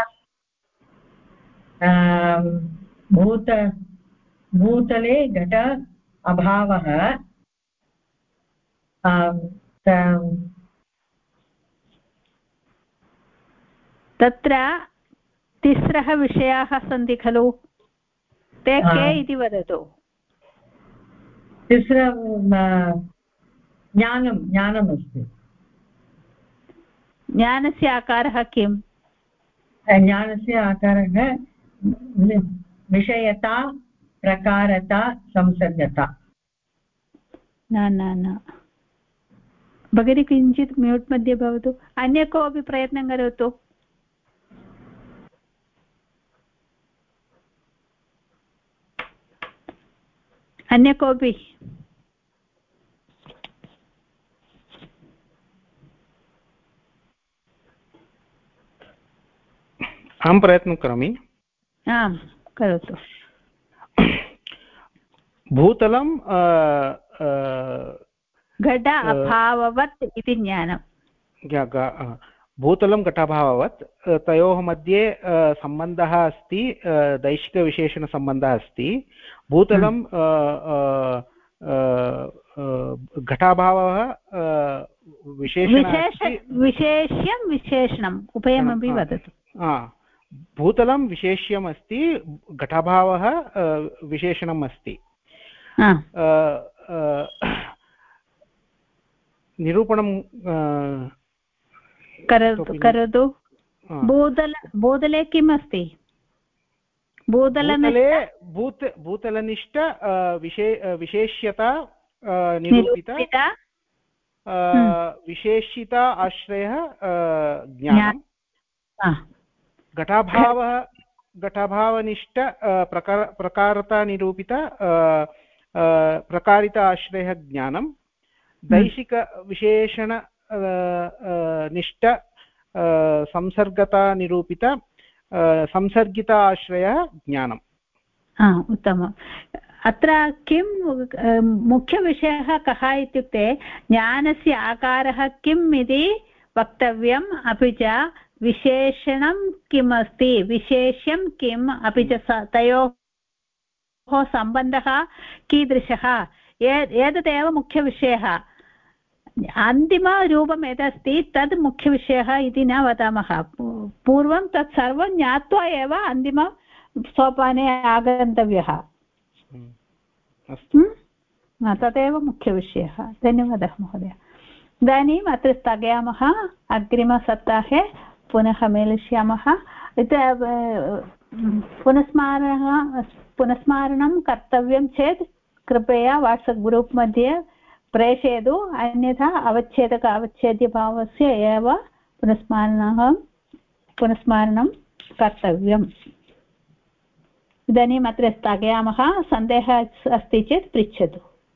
भूतले घट अभावः, तत्र तिस्रः विषयाः सन्ति खलु, ते के इति वदतु। ज्ञानमस्ति। ज्ञानस्य आकारः किम्? ज्ञानस्य आकारः विषयता प्रकारता संसर्गता। न न न भगिनी, किञ्चित् म्यूट् मध्ये भवतु। अन्य कोऽपि प्रयत्नं करोतु। अन्य कोऽपि? अहं प्रयत्नं करोमि। आम् करोतु। भूतलं घट अभाववत् इति ज्ञानं। भूतलं घटाभाववत्, तयोः मध्ये सम्बन्धः अस्ति, दैशिकविशेषणसम्बन्धः अस्ति। भूतलं घटाभावः विशेष्यं विशेषणम् उभयमपि वदतु। भूतलं विशेष्यम् अस्ति, घटाभावः विशेषणम् अस्ति। निरूपणं करोतु। भूतले किम् अस्ति? भूतलनिष्ठ विशेष्यता निरूपिता, विशेषिता आश्रयः ज्ञानम्। घटाभावनिष्ठ प्रकारता निरूपिता प्रकारिता आश्रयः ज्ञानं। दैशिकविशेषण निष्ठ संसर्गता निरूपित संसर्गिता आश्रयः ज्ञानम्। उत्तमम्। अत्र किं मुख्यविषयः कः इत्युक्ते ज्ञानस्य आकारः किम् इति वक्तव्यम्, अपि च विशेषणं किम् अस्ति, विशेष्यं किम्, अपि च तयोः सम्बन्धः कीदृशः, एतदेव मुख्यविषयः। अन्तिमरूपं यदस्ति तद् मुख्यविषयः इति न वदामः। पूर्वं तत् सर्वं ज्ञात्वा एव अन्तिमसोपाने आगन्तव्यः। तदेव मुख्यविषयः। धन्यवादः महोदय। इदानीम् अत्र स्थगयामः, अग्रिमसप्ताहे पुनः मेलिष्यामः। पुनस्मारणं कर्तव्यं चेत् कृपया वाट्सप् ग्रूप् मध्ये प्रेषयतु, अन्यथा अवच्छेदक-अवच्छेद्यभावस्य एव पुनस्मारणं कर्तव्यम्। इदानीम् अत्र स्थगयामः। सन्देहः अस्ति चेत् पृच्छतु।